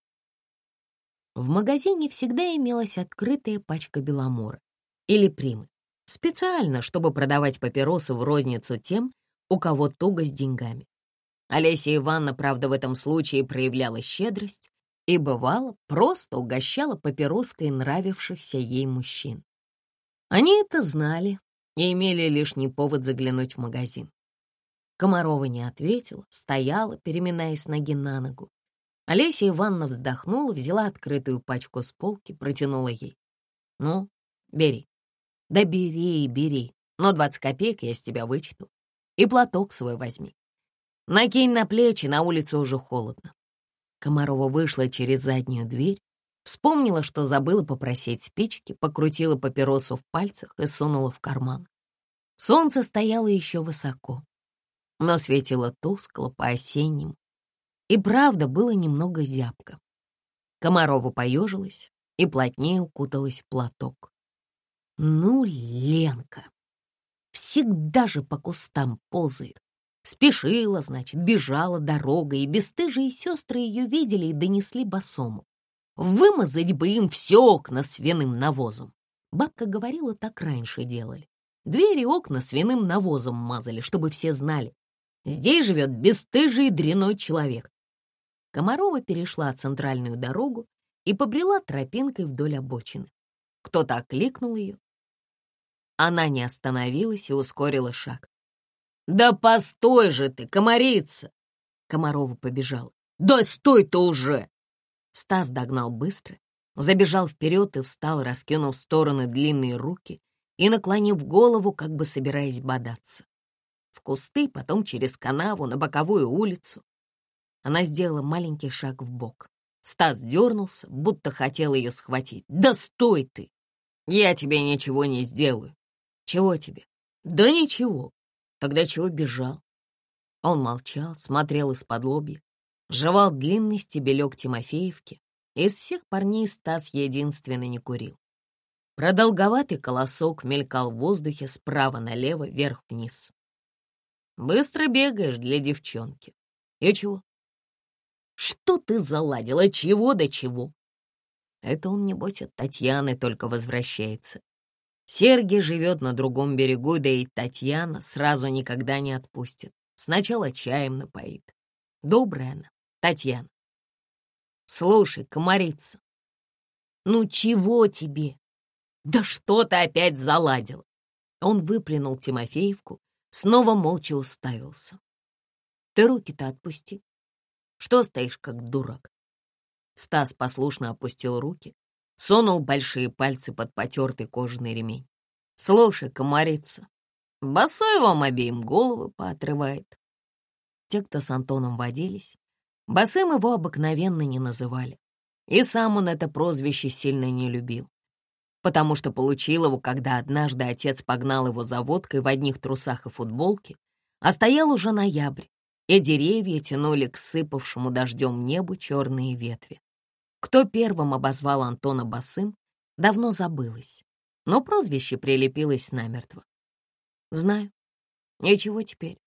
В магазине всегда имелась открытая пачка Беломора или Примы, специально, чтобы продавать папиросы в розницу тем, у кого туго с деньгами. Олеся Ивановна, правда, в этом случае проявляла щедрость и, бывало, просто угощала папироской нравившихся ей мужчин. Они это знали и имели лишний повод заглянуть в магазин. Комарова не ответила, стояла, переминаясь с ноги на ногу. Олеся Ивановна вздохнула, взяла открытую пачку с полки, протянула ей. «Ну, бери». «Да бери, бери, но 20 копеек я с тебя вычту. И платок свой возьми. Накинь на плечи, на улице уже холодно». Комарова вышла через заднюю дверь, вспомнила, что забыла попросить спички, покрутила папиросу в пальцах и сунула в карман. Солнце стояло еще высоко, но светило тускло по-осеннему. И правда было немного зябко. Комарова поежилась и плотнее укуталась в платок. Ну, Ленка, всегда же по кустам ползает. Спешила, значит, бежала дорогой, и бесстыжие сестры ее видели и донесли босому. Вымазать бы им все окна свиным навозом. Бабка говорила, так раньше делали. Двери и окна свиным навозом мазали, чтобы все знали. Здесь живет бесстыжий дряной человек. Комарова перешла центральную дорогу и побрела тропинкой вдоль обочины. Кто-то окликнул ее. Она не остановилась и ускорила шаг. «Да постой же ты, комарица!» Комарова побежала. «Да стой-то уже!» Стас догнал быстро, забежал вперед и встал, раскинув в стороны длинные руки и наклонив голову, как бы собираясь бодаться. В кусты, потом через канаву на боковую улицу. Она сделала маленький шаг вбок. Стас дернулся, будто хотел ее схватить. «Да стой ты! Я тебе ничего не сделаю». «Чего тебе?» «Да ничего». «Тогда чего бежал?» Он молчал, смотрел из-под-лобья, жевал длинный стебелек Тимофеевки. Из всех парней Стас единственный не курил. Продолговатый колосок мелькал в воздухе справа налево, вверх-вниз. «Быстро бегаешь для девчонки. И чего?» «Что ты заладила? Чего да чего?» Это он, небось, от Татьяны только возвращается. Сергей живет на другом берегу, да и Татьяна сразу никогда не отпустит. Сначала чаем напоит. Добрая она, Татьяна. Слушай, комарица, ну чего тебе? Да что ты опять заладила? Он выплюнул Тимофеевку, снова молча уставился. Ты руки-то отпусти. Что стоишь, как дурак? Стас послушно опустил руки, сунул большие пальцы под потертый кожаный ремень. Слушай, комарица, босой вам обеим головы поотрывает. Те, кто с Антоном водились, босым его обыкновенно не называли. И сам он это прозвище сильно не любил, потому что получил его, когда однажды отец погнал его за водкой в одних трусах и футболке, а стоял уже ноябрь, и деревья тянули к сыпавшему дождем небу черные ветви. Кто первым обозвал Антона босым, давно забылось, но прозвище прилепилось намертво. Знаю. Ничего теперь.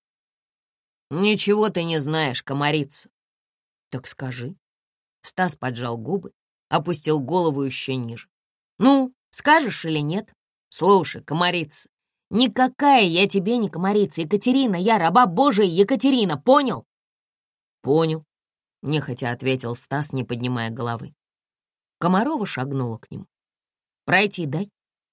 Ничего ты не знаешь, комарица. Так скажи. Стас поджал губы, опустил голову еще ниже. Ну, скажешь или нет? Слушай, комарица, никакая я тебе не комарица, Екатерина, я раба Божия Екатерина, понял? Понял, нехотя ответил Стас, не поднимая головы. Комарова шагнула к нему. Пройти дай.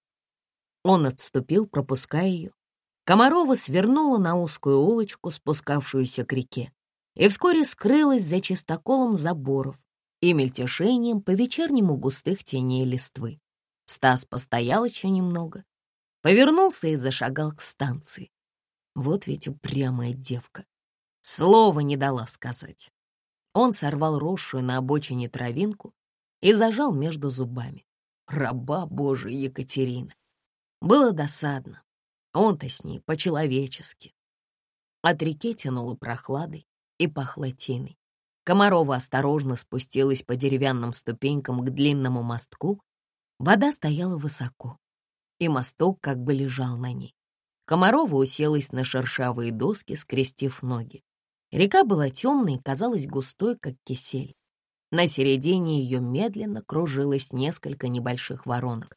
Он отступил, пропуская ее. Комарова свернула на узкую улочку, спускавшуюся к реке, и вскоре скрылась за чистоколом заборов и мельтешением по-вечернему густых теней листвы. Стас постоял еще немного, повернулся и зашагал к станции. Вот ведь упрямая девка. Слова не дала сказать. Он сорвал росшую на обочине травинку и зажал между зубами. Раба Божия Екатерина. Было досадно. Он-то с ней по-человечески. От реки тянуло прохладой и пахло тиной. Комарова осторожно спустилась по деревянным ступенькам к длинному мостку. Вода стояла высоко, и мосток как бы лежал на ней. Комарова уселась на шершавые доски, скрестив ноги. Река была темной и казалась густой, как кисель. На середине ее медленно кружилось несколько небольших воронок.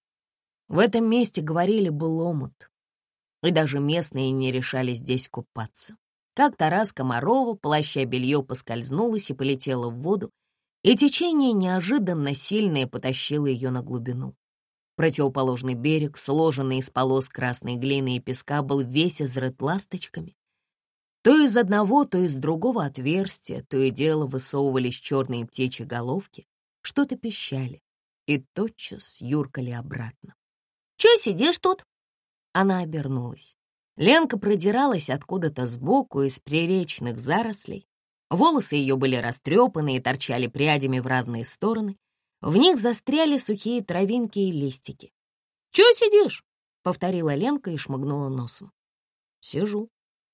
В этом месте, говорили, был омут, и даже местные не решались здесь купаться. Как-то раз Комарова, плаща белье, поскользнулась и полетела в воду, и течение неожиданно сильное потащило ее на глубину. Противоположный берег, сложенный из полос красной глины и песка, был весь изрыт ласточками. То из одного, то из другого отверстия, то и дело высовывались черные птичьи головки, что-то пищали и тотчас юркали обратно. «Чё сидишь тут?» Она обернулась. Ленка продиралась откуда-то сбоку из приречных зарослей. Волосы ее были растрепаны и торчали прядями в разные стороны. В них застряли сухие травинки и листики. «Чё сидишь?» — повторила Ленка и шмыгнула носом. «Сижу».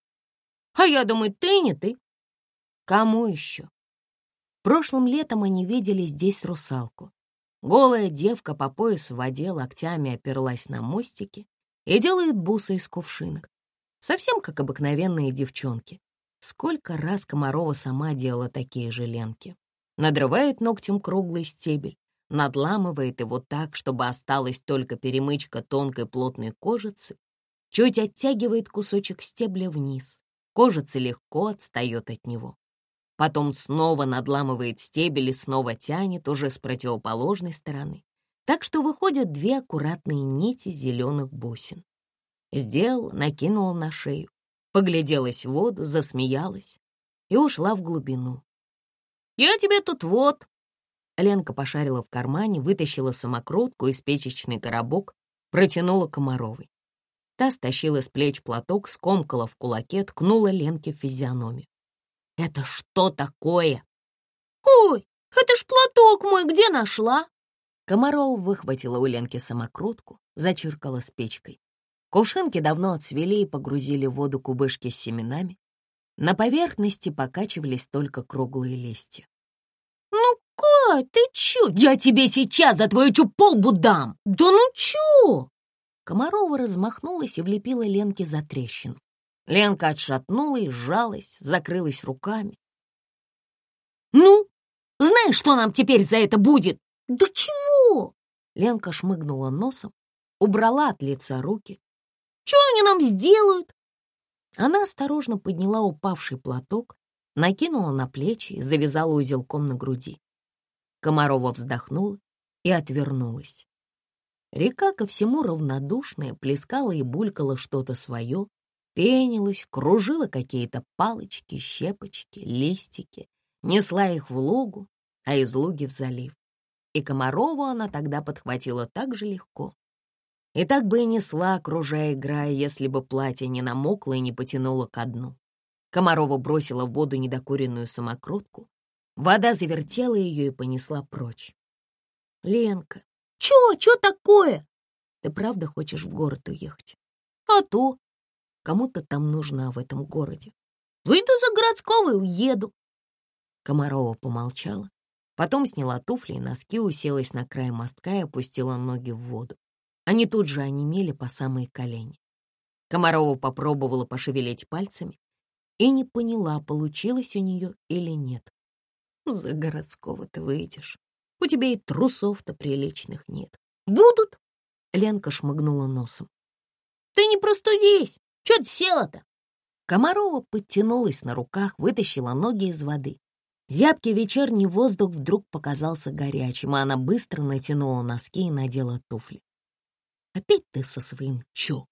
«А я думаю, ты не ты». «Кому еще?» Прошлым летом они видели здесь русалку. Голая девка по пояс в воде локтями оперлась на мостике и делает бусы из кувшинок. Совсем как обыкновенные девчонки. Сколько раз Комарова сама делала такие же ленки. Надрывает ногтем круглый стебель, надламывает его так, чтобы осталась только перемычка тонкой плотной кожицы, чуть оттягивает кусочек стебля вниз. Кожица легко отстает от него. Потом снова надламывает стебель и снова тянет уже с противоположной стороны. так что выходят две аккуратные нити зеленых бусин. Сделала, накинула на шею, погляделась в воду, засмеялась и ушла в глубину. «Я тебе тут вот!» Ленка пошарила в кармане, вытащила самокрутку и спичечный коробок, протянула Комаровой. Та стащила с плеч платок, скомкала в кулаке, ткнула Ленке в физиономию. «Это что такое?» «Ой, это ж платок мой, где нашла?» Комарова выхватила у Ленки самокрутку, зачиркала спичкой. Кувшинки давно отцвели и погрузили в воду кубышки с семенами. На поверхности покачивались только круглые листья. «Ну, Кать, ты чё? Я тебе сейчас за твою чуполбу дам!» «Да ну чё?» Комарова размахнулась и влепила Ленке за трещину. Ленка отшатнулась, сжалась, закрылась руками. «Ну, знаешь, что нам теперь за это будет?» «Да чего?» Ленка шмыгнула носом, убрала от лица руки. «Чё они нам сделают?» Она осторожно подняла упавший платок, накинула на плечи и завязала узелком на груди. Комарова вздохнула и отвернулась. Река ко всему равнодушная плескала и булькала что-то свое, пенилась, кружила какие-то палочки, щепочки, листики, несла их в лугу, а из луги в залив. И Комарову она тогда подхватила так же легко. И так бы и несла, окружая, играя, если бы платье не намокло и не потянуло ко дну. Комарова бросила в воду недокуренную самокрутку. Вода завертела ее и понесла прочь. «Ленка, чё такое? Ты правда хочешь в город уехать?» «А то. Кому-то там нужна в этом городе. Выйду за городского и уеду». Комарова помолчала, потом сняла туфли и носки, уселась на край мостка и опустила ноги в воду. Они тут же онемели по самые колени. Комарова попробовала пошевелить пальцами и не поняла, получилось у нее или нет. «За городского ты выйдешь. У тебя и трусов-то приличных нет». «Будут?» — Ленка шмыгнула носом. «Ты не простудись! Чё ты села-то?» Комарова подтянулась на руках, вытащила ноги из воды. Зябкий вечерний воздух вдруг показался горячим, а она быстро натянула носки и надела туфли. «Опять ты со своим чё?»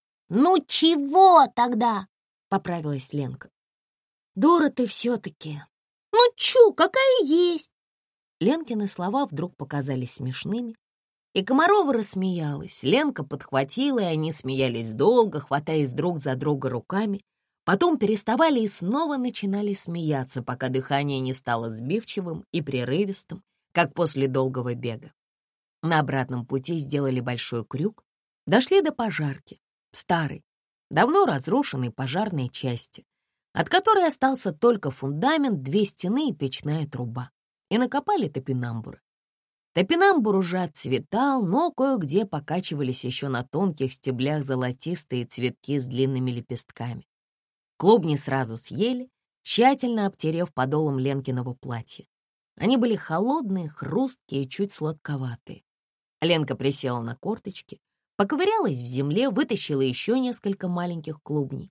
«Ну чего тогда?» — поправилась Ленка. «Дура ты все-таки». «Ну чё, какая есть?» Ленкины слова вдруг показались смешными, и Комарова рассмеялась. Ленка подхватила, и они смеялись долго, хватаясь друг за друга руками, потом переставали и снова начинали смеяться, пока дыхание не стало сбивчивым и прерывистым, как после долгого бега. На обратном пути сделали большой крюк, дошли до пожарки, старой, давно разрушенной пожарной части, от которой остался только фундамент, две стены и печная труба, и накопали топинамбуры. Топинамбур уже отцветал, но кое-где покачивались еще на тонких стеблях золотистые цветки с длинными лепестками. Клубни сразу съели, тщательно обтерев подолом Ленкиного платья. Они были холодные, хрусткие и чуть сладковатые. Ленка присела на корточки, поковырялась в земле, вытащила еще несколько маленьких клубней.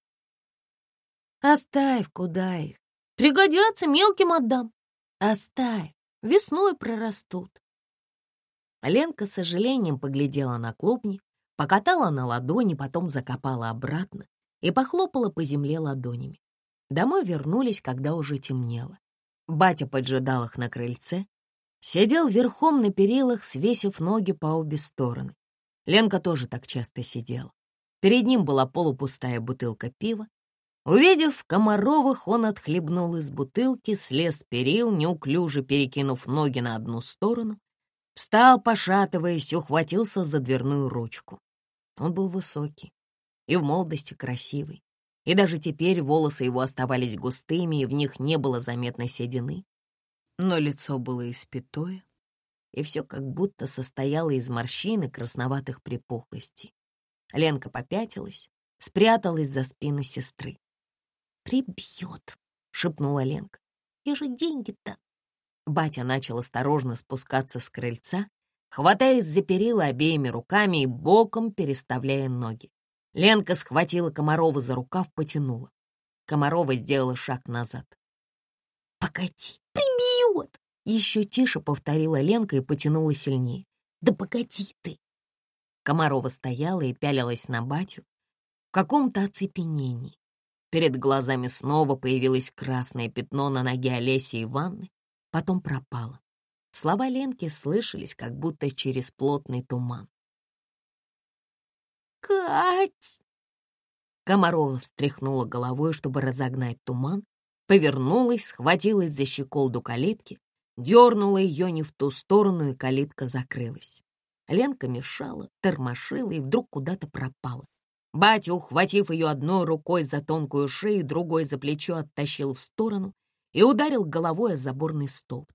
«Оставь, куда их? Пригодятся, мелким отдам». «Оставь, весной прорастут». Ленка с сожалением поглядела на клубни, покатала на ладони, потом закопала обратно и похлопала по земле ладонями. Домой вернулись, когда уже темнело. Батя поджидал их на крыльце, сидел верхом на перилах, свесив ноги по обе стороны. Ленка тоже так часто сидела. Перед ним была полупустая бутылка пива. Увидев Комаровых, он отхлебнул из бутылки, слез с перил, неуклюже перекинув ноги на одну сторону, встал, пошатываясь, ухватился за дверную ручку. Он был высокий и в молодости красивый, и даже теперь волосы его оставались густыми, и в них не было заметной седины. Но лицо было испятое, и все как будто состояло из морщин и красноватых припухлостей. Ленка попятилась, спряталась за спину сестры. «Прибьет», — шепнула Ленка. «И же деньги-то». Батя начал осторожно спускаться с крыльца, хватаясь за перила обеими руками и боком переставляя ноги. Ленка схватила Комарова за рукав, потянула. Комарова сделала шаг назад. «Погоди, прибьет!» Еще тише повторила Ленка и потянула сильнее. Да погоди ты!» Комарова стояла и пялилась на батю в каком-то оцепенении. Перед глазами снова появилось красное пятно на ноге Олеси Ивановны, потом пропало. Слова Ленки слышались, как будто через плотный туман. «Кать!» Комарова встряхнула головой, чтобы разогнать туман, повернулась, схватилась за щеколду калитки, дернула ее не в ту сторону, и калитка закрылась. Ленка мешала, тормошила и вдруг куда-то пропала. Батя, ухватив ее одной рукой за тонкую шею, другой за плечо, оттащил в сторону и ударил головой о заборный столб.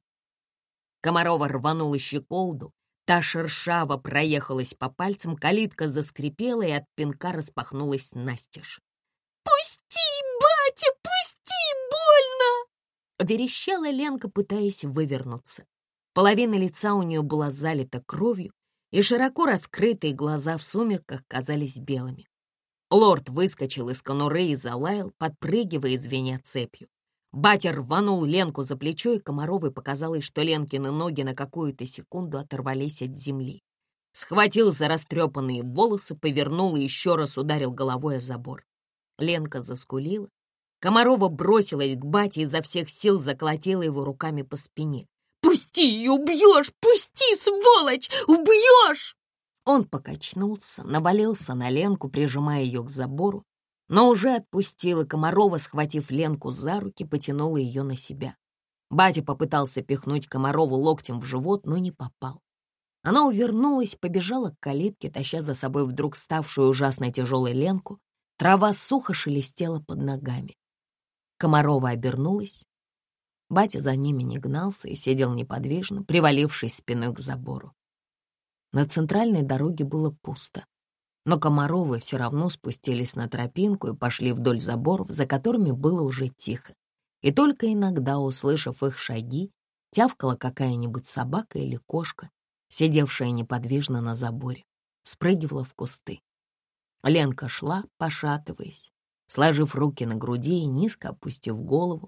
Комарова рванула щеколду, та шершаво проехалась по пальцам, калитка заскрипела и от пинка распахнулась настежь. «Пусти, батя, пусти, больно!» Верещала Ленка, пытаясь вывернуться. Половина лица у нее была залита кровью, и широко раскрытые глаза в сумерках казались белыми. Лорд выскочил из конуры и залаял, подпрыгивая и звеня цепью. Батя рванул Ленку за плечо, и Комаровой показалось, что Ленкины ноги на какую-то секунду оторвались от земли. Схватил за растрепанные волосы, повернул и еще раз ударил головой о забор. Ленка заскулила. Комарова бросилась к бате и изо всех сил заколотила его руками по спине. «Пусти ее, убьешь! Пусти, сволочь! Убьешь!» Он покачнулся, навалился на Ленку, прижимая ее к забору, но уже отпустила. Комарова, схватив Ленку за руки, потянула ее на себя. Батя попытался пихнуть Комарову локтем в живот, но не попал. Она увернулась, побежала к калитке, таща за собой вдруг ставшую ужасно тяжелой Ленку. Трава сухо шелестела под ногами. Комарова обернулась. Батя за ними не гнался и сидел неподвижно, привалившись спиной к забору. На центральной дороге было пусто, но Комаровы все равно спустились на тропинку и пошли вдоль заборов, за которыми было уже тихо. И только иногда, услышав их шаги, тявкала какая-нибудь собака или кошка, сидевшая неподвижно на заборе, спрыгивала в кусты. Ленка шла, пошатываясь, сложив руки на груди и низко опустив голову,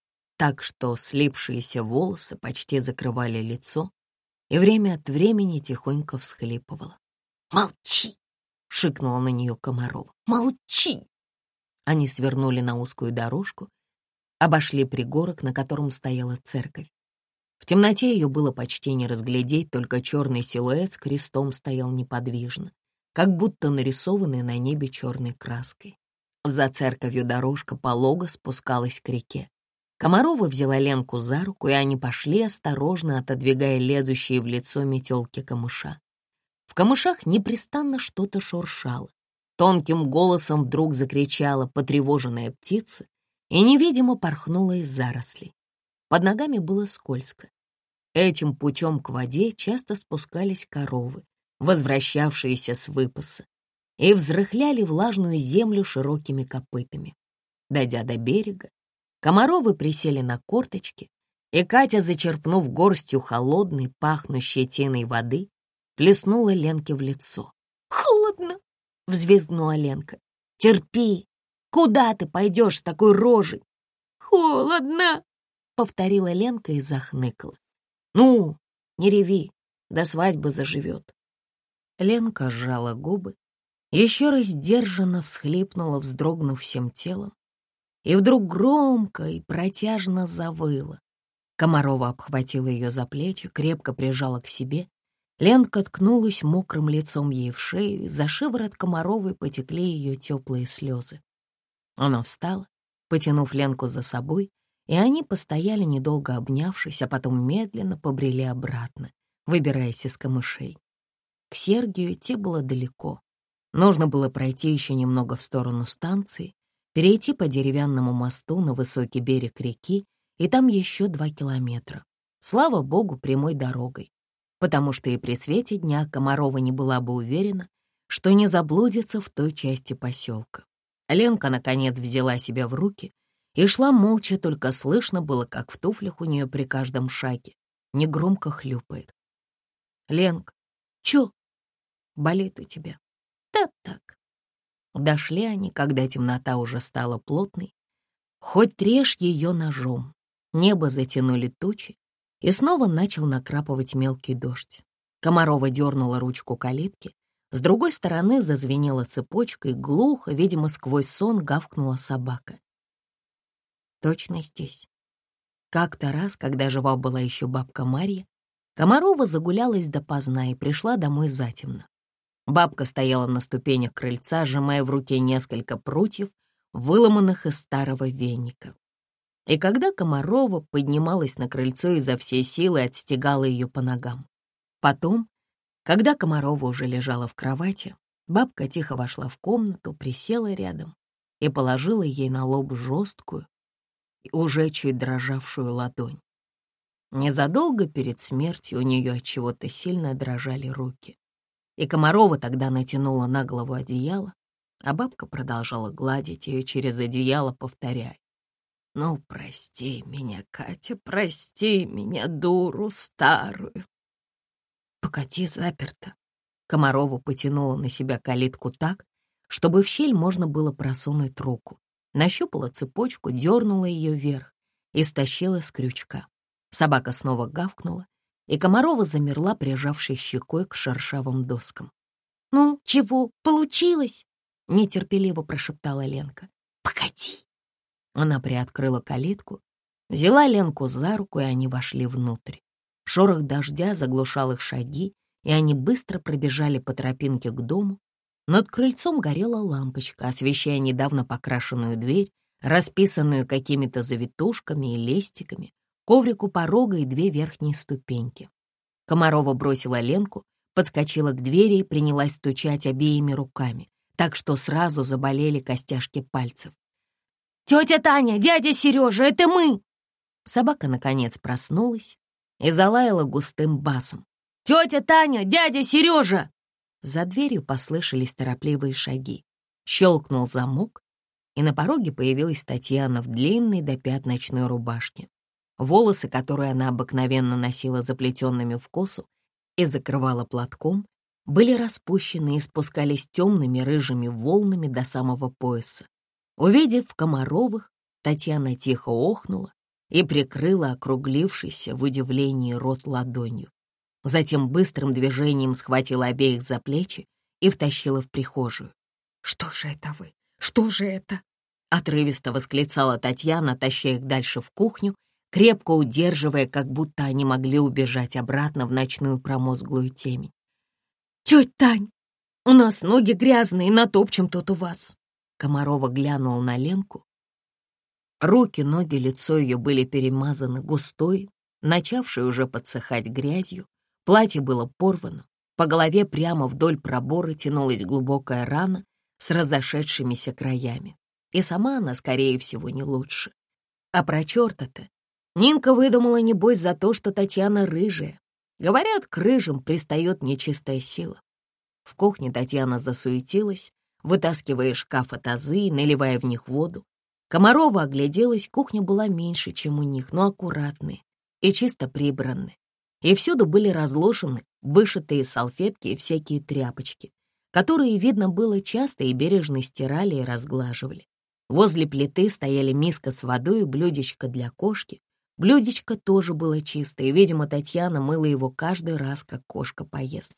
так что слипшиеся волосы почти закрывали лицо, и время от времени тихонько всхлипывала. «Молчи!» — шикнула на нее Комарова. «Молчи!» Они свернули на узкую дорожку, обошли пригорок, на котором стояла церковь. В темноте ее было почти не разглядеть, только черный силуэт с крестом стоял неподвижно, как будто нарисованный на небе черной краской. За церковью дорожка полого спускалась к реке. Комарова взяла Ленку за руку, и они пошли, осторожно отодвигая лезущие в лицо метелки камыша. В камышах непрестанно что-то шуршало. Тонким голосом вдруг закричала потревоженная птица и невидимо порхнула из зарослей. Под ногами было скользко. Этим путем к воде часто спускались коровы, возвращавшиеся с выпаса, и взрыхляли влажную землю широкими копытами. Дойдя до берега, Комаровы присели на корточки, и Катя, зачерпнув горстью холодной, пахнущей тиной воды, плеснула Ленке в лицо. «Холодно!» — взвизгнула Ленка. «Терпи! Куда ты пойдешь с такой рожей?» «Холодно!» — повторила Ленка и захныкала. «Ну, не реви, до свадьбы заживет». Ленка сжала губы, еще раз сдержанно всхлипнула, вздрогнув всем телом, и вдруг громко и протяжно завыла. Комарова обхватила ее за плечи, крепко прижала к себе. Ленка ткнулась мокрым лицом ей в шею, и за шиворот Комаровой потекли ее теплые слезы. Она встала, потянув Ленку за собой, и они постояли, недолго обнявшись, а потом медленно побрели обратно, выбираясь из камышей. К Сергию идти было далеко. Нужно было пройти еще немного в сторону станции, перейти по деревянному мосту на высокий берег реки, и там еще 2 километра. Слава богу, прямой дорогой, потому что и при свете дня Комарова не была бы уверена, что не заблудится в той части поселка. Ленка, наконец, взяла себя в руки и шла молча, только слышно было, как в туфлях у нее при каждом шаге негромко хлюпает. «Ленка, чё? Болит у тебя?» «Да так». Дошли они, когда темнота уже стала плотной. Хоть режь ее ножом. Небо затянули тучи, и снова начал накрапывать мелкий дождь. Комарова дернула ручку калитки. С другой стороны зазвенела цепочка, и глухо, видимо, сквозь сон гавкнула собака. Точно здесь. Как-то раз, когда жива была еще бабка Марья, Комарова загулялась допоздна и пришла домой затемно. Бабка стояла на ступенях крыльца, сжимая в руке несколько прутьев, выломанных из старого веника. И когда Комарова поднималась на крыльцо, изо всей силы отстегала ее по ногам. Потом, когда Комарова уже лежала в кровати, бабка тихо вошла в комнату, присела рядом и положила ей на лоб жесткую и уже чуть дрожавшую ладонь. Незадолго перед смертью у нее от чего-то сильно дрожали руки. И Комарова тогда натянула на голову одеяло, а бабка продолжала гладить ее через одеяло, повторяя: «Ну, прости меня, Катя, прости меня, дуру старую». «Погоди, заперто». Комарова потянула на себя калитку так, чтобы в щель можно было просунуть руку. Нащупала цепочку, дернула ее вверх и стащила с крючка. Собака снова гавкнула, и Комарова замерла, прижавшись щекой к шершавым доскам. «Ну, чего, получилось?» — нетерпеливо прошептала Ленка. «Погоди». Она приоткрыла калитку, взяла Ленку за руку, и они вошли внутрь. Шорох дождя заглушал их шаги, и они быстро пробежали по тропинке к дому. Над крыльцом горела лампочка, освещая недавно покрашенную дверь, расписанную какими-то завитушками и листиками, коврик у порога и 2 верхние ступеньки. Комарова бросила Ленку, подскочила к двери и принялась стучать обеими руками, так что сразу заболели костяшки пальцев. «Тетя Таня, дядя Сережа, это мы!» Собака, наконец, проснулась и залаяла густым басом. «Тетя Таня, дядя Сережа!» За дверью послышались торопливые шаги. Щелкнул замок, и на пороге появилась Татьяна в длинной до пят ночной рубашке. Волосы, которые она обыкновенно носила заплетенными в косу и закрывала платком, были распущены и спускались темными рыжими волнами до самого пояса. Увидев Комаровых, Татьяна тихо охнула и прикрыла округлившийся в удивлении рот ладонью. Затем быстрым движением схватила обеих за плечи и втащила в прихожую. «Что же это вы? Что же это?» Отрывисто восклицала Татьяна, таща их дальше в кухню, крепко удерживая, как будто они могли убежать обратно в ночную промозглую темень. «Тетя Тань, у нас ноги грязные, натопчем тут у вас». Комарова глянула на Ленку. Руки, ноги, лицо ее были перемазаны густой, начавшей уже подсыхать грязью. Платье было порвано, по голове прямо вдоль пробора тянулась глубокая рана с разошедшимися краями. И сама она, скорее всего, не лучше. А про черта-то Нинка выдумала, небось, за то, что Татьяна рыжая. Говорят, к рыжим пристает нечистая сила. В кухне Татьяна засуетилась, вытаскивая из шкафа тазы и наливая в них воду. Комарова огляделась, кухня была меньше, чем у них, но аккуратная и чисто прибранная. И всюду были разложены вышитые салфетки и всякие тряпочки, которые, видно было, часто и бережно стирали и разглаживали. Возле плиты стояли миска с водой и блюдечко для кошки. Блюдечко тоже было чистое, и, видимо, Татьяна мыла его каждый раз, как кошка поест.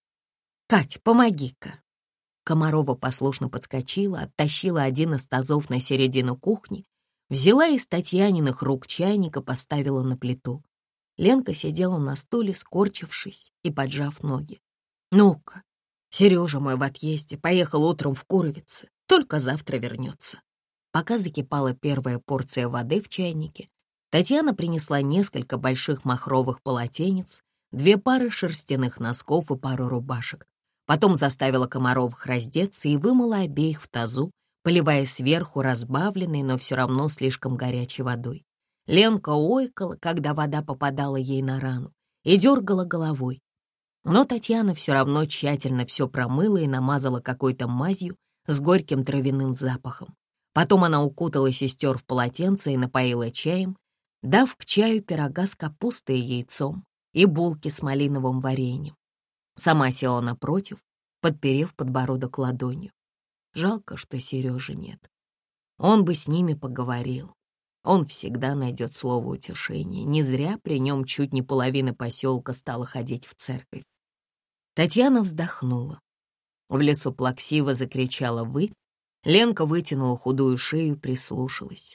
«Кать, помоги-ка!» Комарова послушно подскочила, оттащила один из тазов на середину кухни, взяла из Татьяниных рук чайник и поставила на плиту. Ленка сидела на стуле, скорчившись и поджав ноги. «Ну-ка, Сережа мой в отъезде, поехал утром в Куровице, только завтра вернется». Пока закипала первая порция воды в чайнике, Татьяна принесла несколько больших махровых полотенец, 2 пары шерстяных носков и пару рубашек. Потом заставила Комаровых раздеться и вымыла обеих в тазу, поливая сверху разбавленной, но все равно слишком горячей водой. Ленка ойкала, когда вода попадала ей на рану, и дергала головой. Но Татьяна все равно тщательно все промыла и намазала какой-то мазью с горьким травяным запахом. Потом она укутала сестер в полотенце и напоила чаем, дав к чаю пирога с капустой и яйцом и булки с малиновым вареньем. Сама села напротив, подперев подбородок ладонью. Жалко, что Сережи нет. Он бы с ними поговорил. Он всегда найдет слово утешения. Не зря при нем чуть не половина поселка стала ходить в церковь. Татьяна вздохнула. В лесу плаксиво закричала «вы». Ленка вытянула худую шею, прислушалась.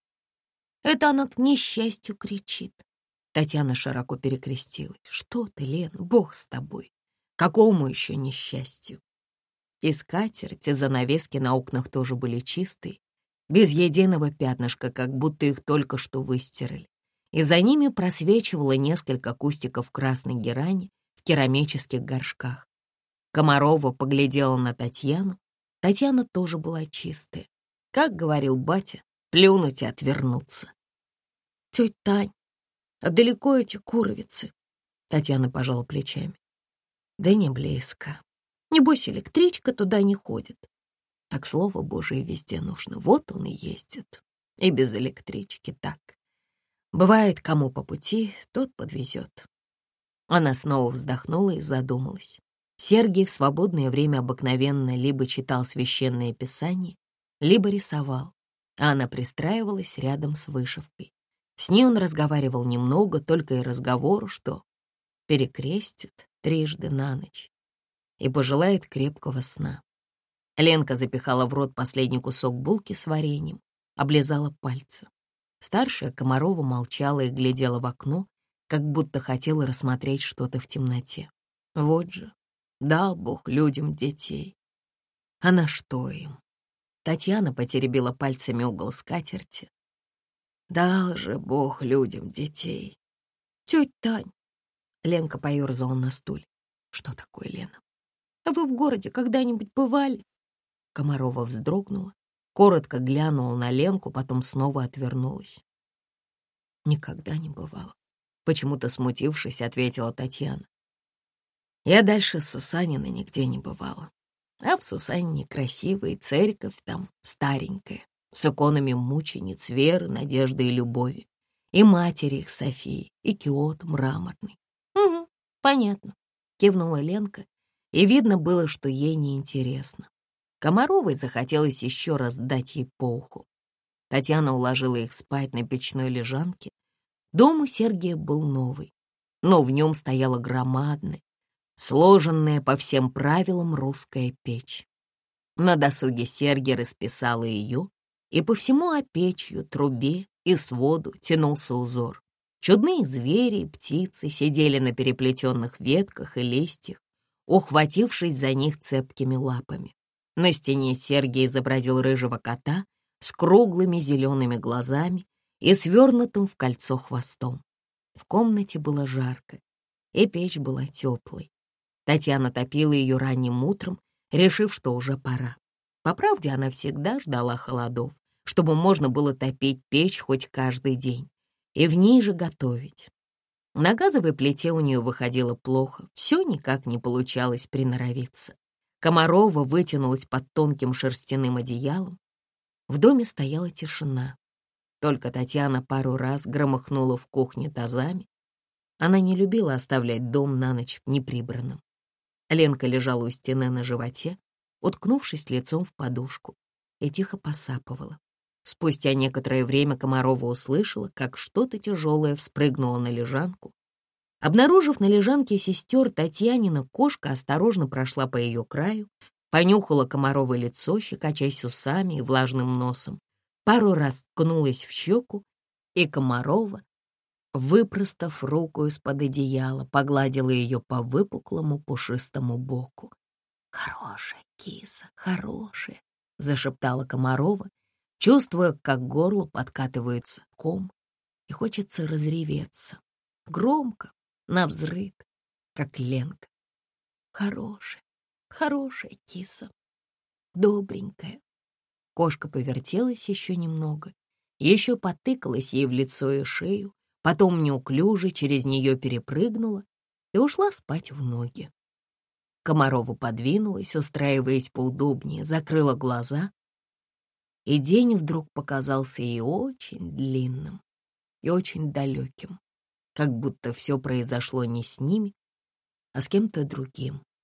«Это она к несчастью кричит». Татьяна широко перекрестилась. «Что ты, Лена, Бог с тобой! Какому еще несчастью?» И скатерти, занавески на окнах тоже были чистые, без единого пятнышка, как будто их только что выстирали. И за ними просвечивало несколько кустиков красной герани в керамических горшках. Комарова поглядела на Татьяну. Татьяна тоже была чистая. Как говорил батя, плюнуть и отвернуться. «Тетя Тань, а далеко эти Куровицы?» Татьяна пожала плечами. «Да не близко. Небось, электричка туда не ходит. Так, слово Божие, везде нужно. Вот он и ездит. И без электрички так. Бывает, кому по пути, тот подвезет». Она снова вздохнула и задумалась. Сергий в свободное время обыкновенно либо читал священное писание, либо рисовал, а она пристраивалась рядом с вышивкой. С ней он разговаривал немного, только и разговору, что перекрестит трижды на ночь и пожелает крепкого сна. Ленка запихала в рот последний кусок булки с вареньем, облизала пальцы. Старшая Комарова молчала и глядела в окно, как будто хотела рассмотреть что-то в темноте. Вот же, дал Бог людям детей. А на что им? Татьяна потеребила пальцами угол скатерти. Дал же Бог людям детей. Тетя Тань, Ленка поерзала на стуле. Что такое, Лена? А вы в городе когда-нибудь бывали? Комарова вздрогнула, коротко глянула на Ленку, потом снова отвернулась. Никогда не бывало. Почему-то смутившись, ответила Татьяна. Я дальше Сусанина нигде не бывала. А в Сусанине красивая церковь там, старенькая, с иконами мучениц Веры, Надежды и Любови, и матери их Софии, и киот мраморный. Угу, понятно, кивнула Ленка, и видно было, что ей неинтересно. Комаровой захотелось еще раз дать ей по уху. Татьяна уложила их спать на печной лежанке. Дом у Сергия был новый, но в нем стояла громадная, сложенная по всем правилам русская печь. На досуге Сергий расписала ее, и по всему опечью, трубе и своду тянулся узор. Чудные звери и птицы сидели на переплетенных ветках и листьях, ухватившись за них цепкими лапами. На стене Сергий изобразил рыжего кота с круглыми зелеными глазами и свернутым в кольцо хвостом. В комнате было жарко, и печь была теплой. Татьяна топила ее ранним утром, решив, что уже пора. По правде, она всегда ждала холодов, чтобы можно было топить печь хоть каждый день, и в ней же готовить. На газовой плите у нее выходило плохо, все никак не получалось приноровиться. Комарова вытянулась под тонким шерстяным одеялом. В доме стояла тишина. Только Татьяна пару раз громыхнула в кухне тазами. Она не любила оставлять дом на ночь неприбранным. Ленка лежала у стены на животе, уткнувшись лицом в подушку, и тихо посапывала. Спустя некоторое время Комарова услышала, как что-то тяжелое вспрыгнуло на лежанку. Обнаружив на лежанке сестер, Татьянина кошка осторожно прошла по ее краю, понюхала Комаровое лицо, щекочась усами и влажным носом, пару раз ткнулась в щеку, и Комарова, выпростав руку из-под одеяла, погладила ее по выпуклому пушистому боку. «Хорошая киса, хорошая», — зашептала Комарова, чувствуя, как к горлу подкатывается ком, и хочется разреветься. Громко, навзрыд, как Ленка. «Хорошая, хорошая киса, добренькая». Кошка повертелась еще немного, еще потыкалась ей в лицо и шею, потом неуклюже через нее перепрыгнула и ушла спать в ноги. Комарова подвинулась, устраиваясь поудобнее, закрыла глаза, и день вдруг показался ей очень длинным и очень далеким, как будто все произошло не с ними, а с кем-то другим.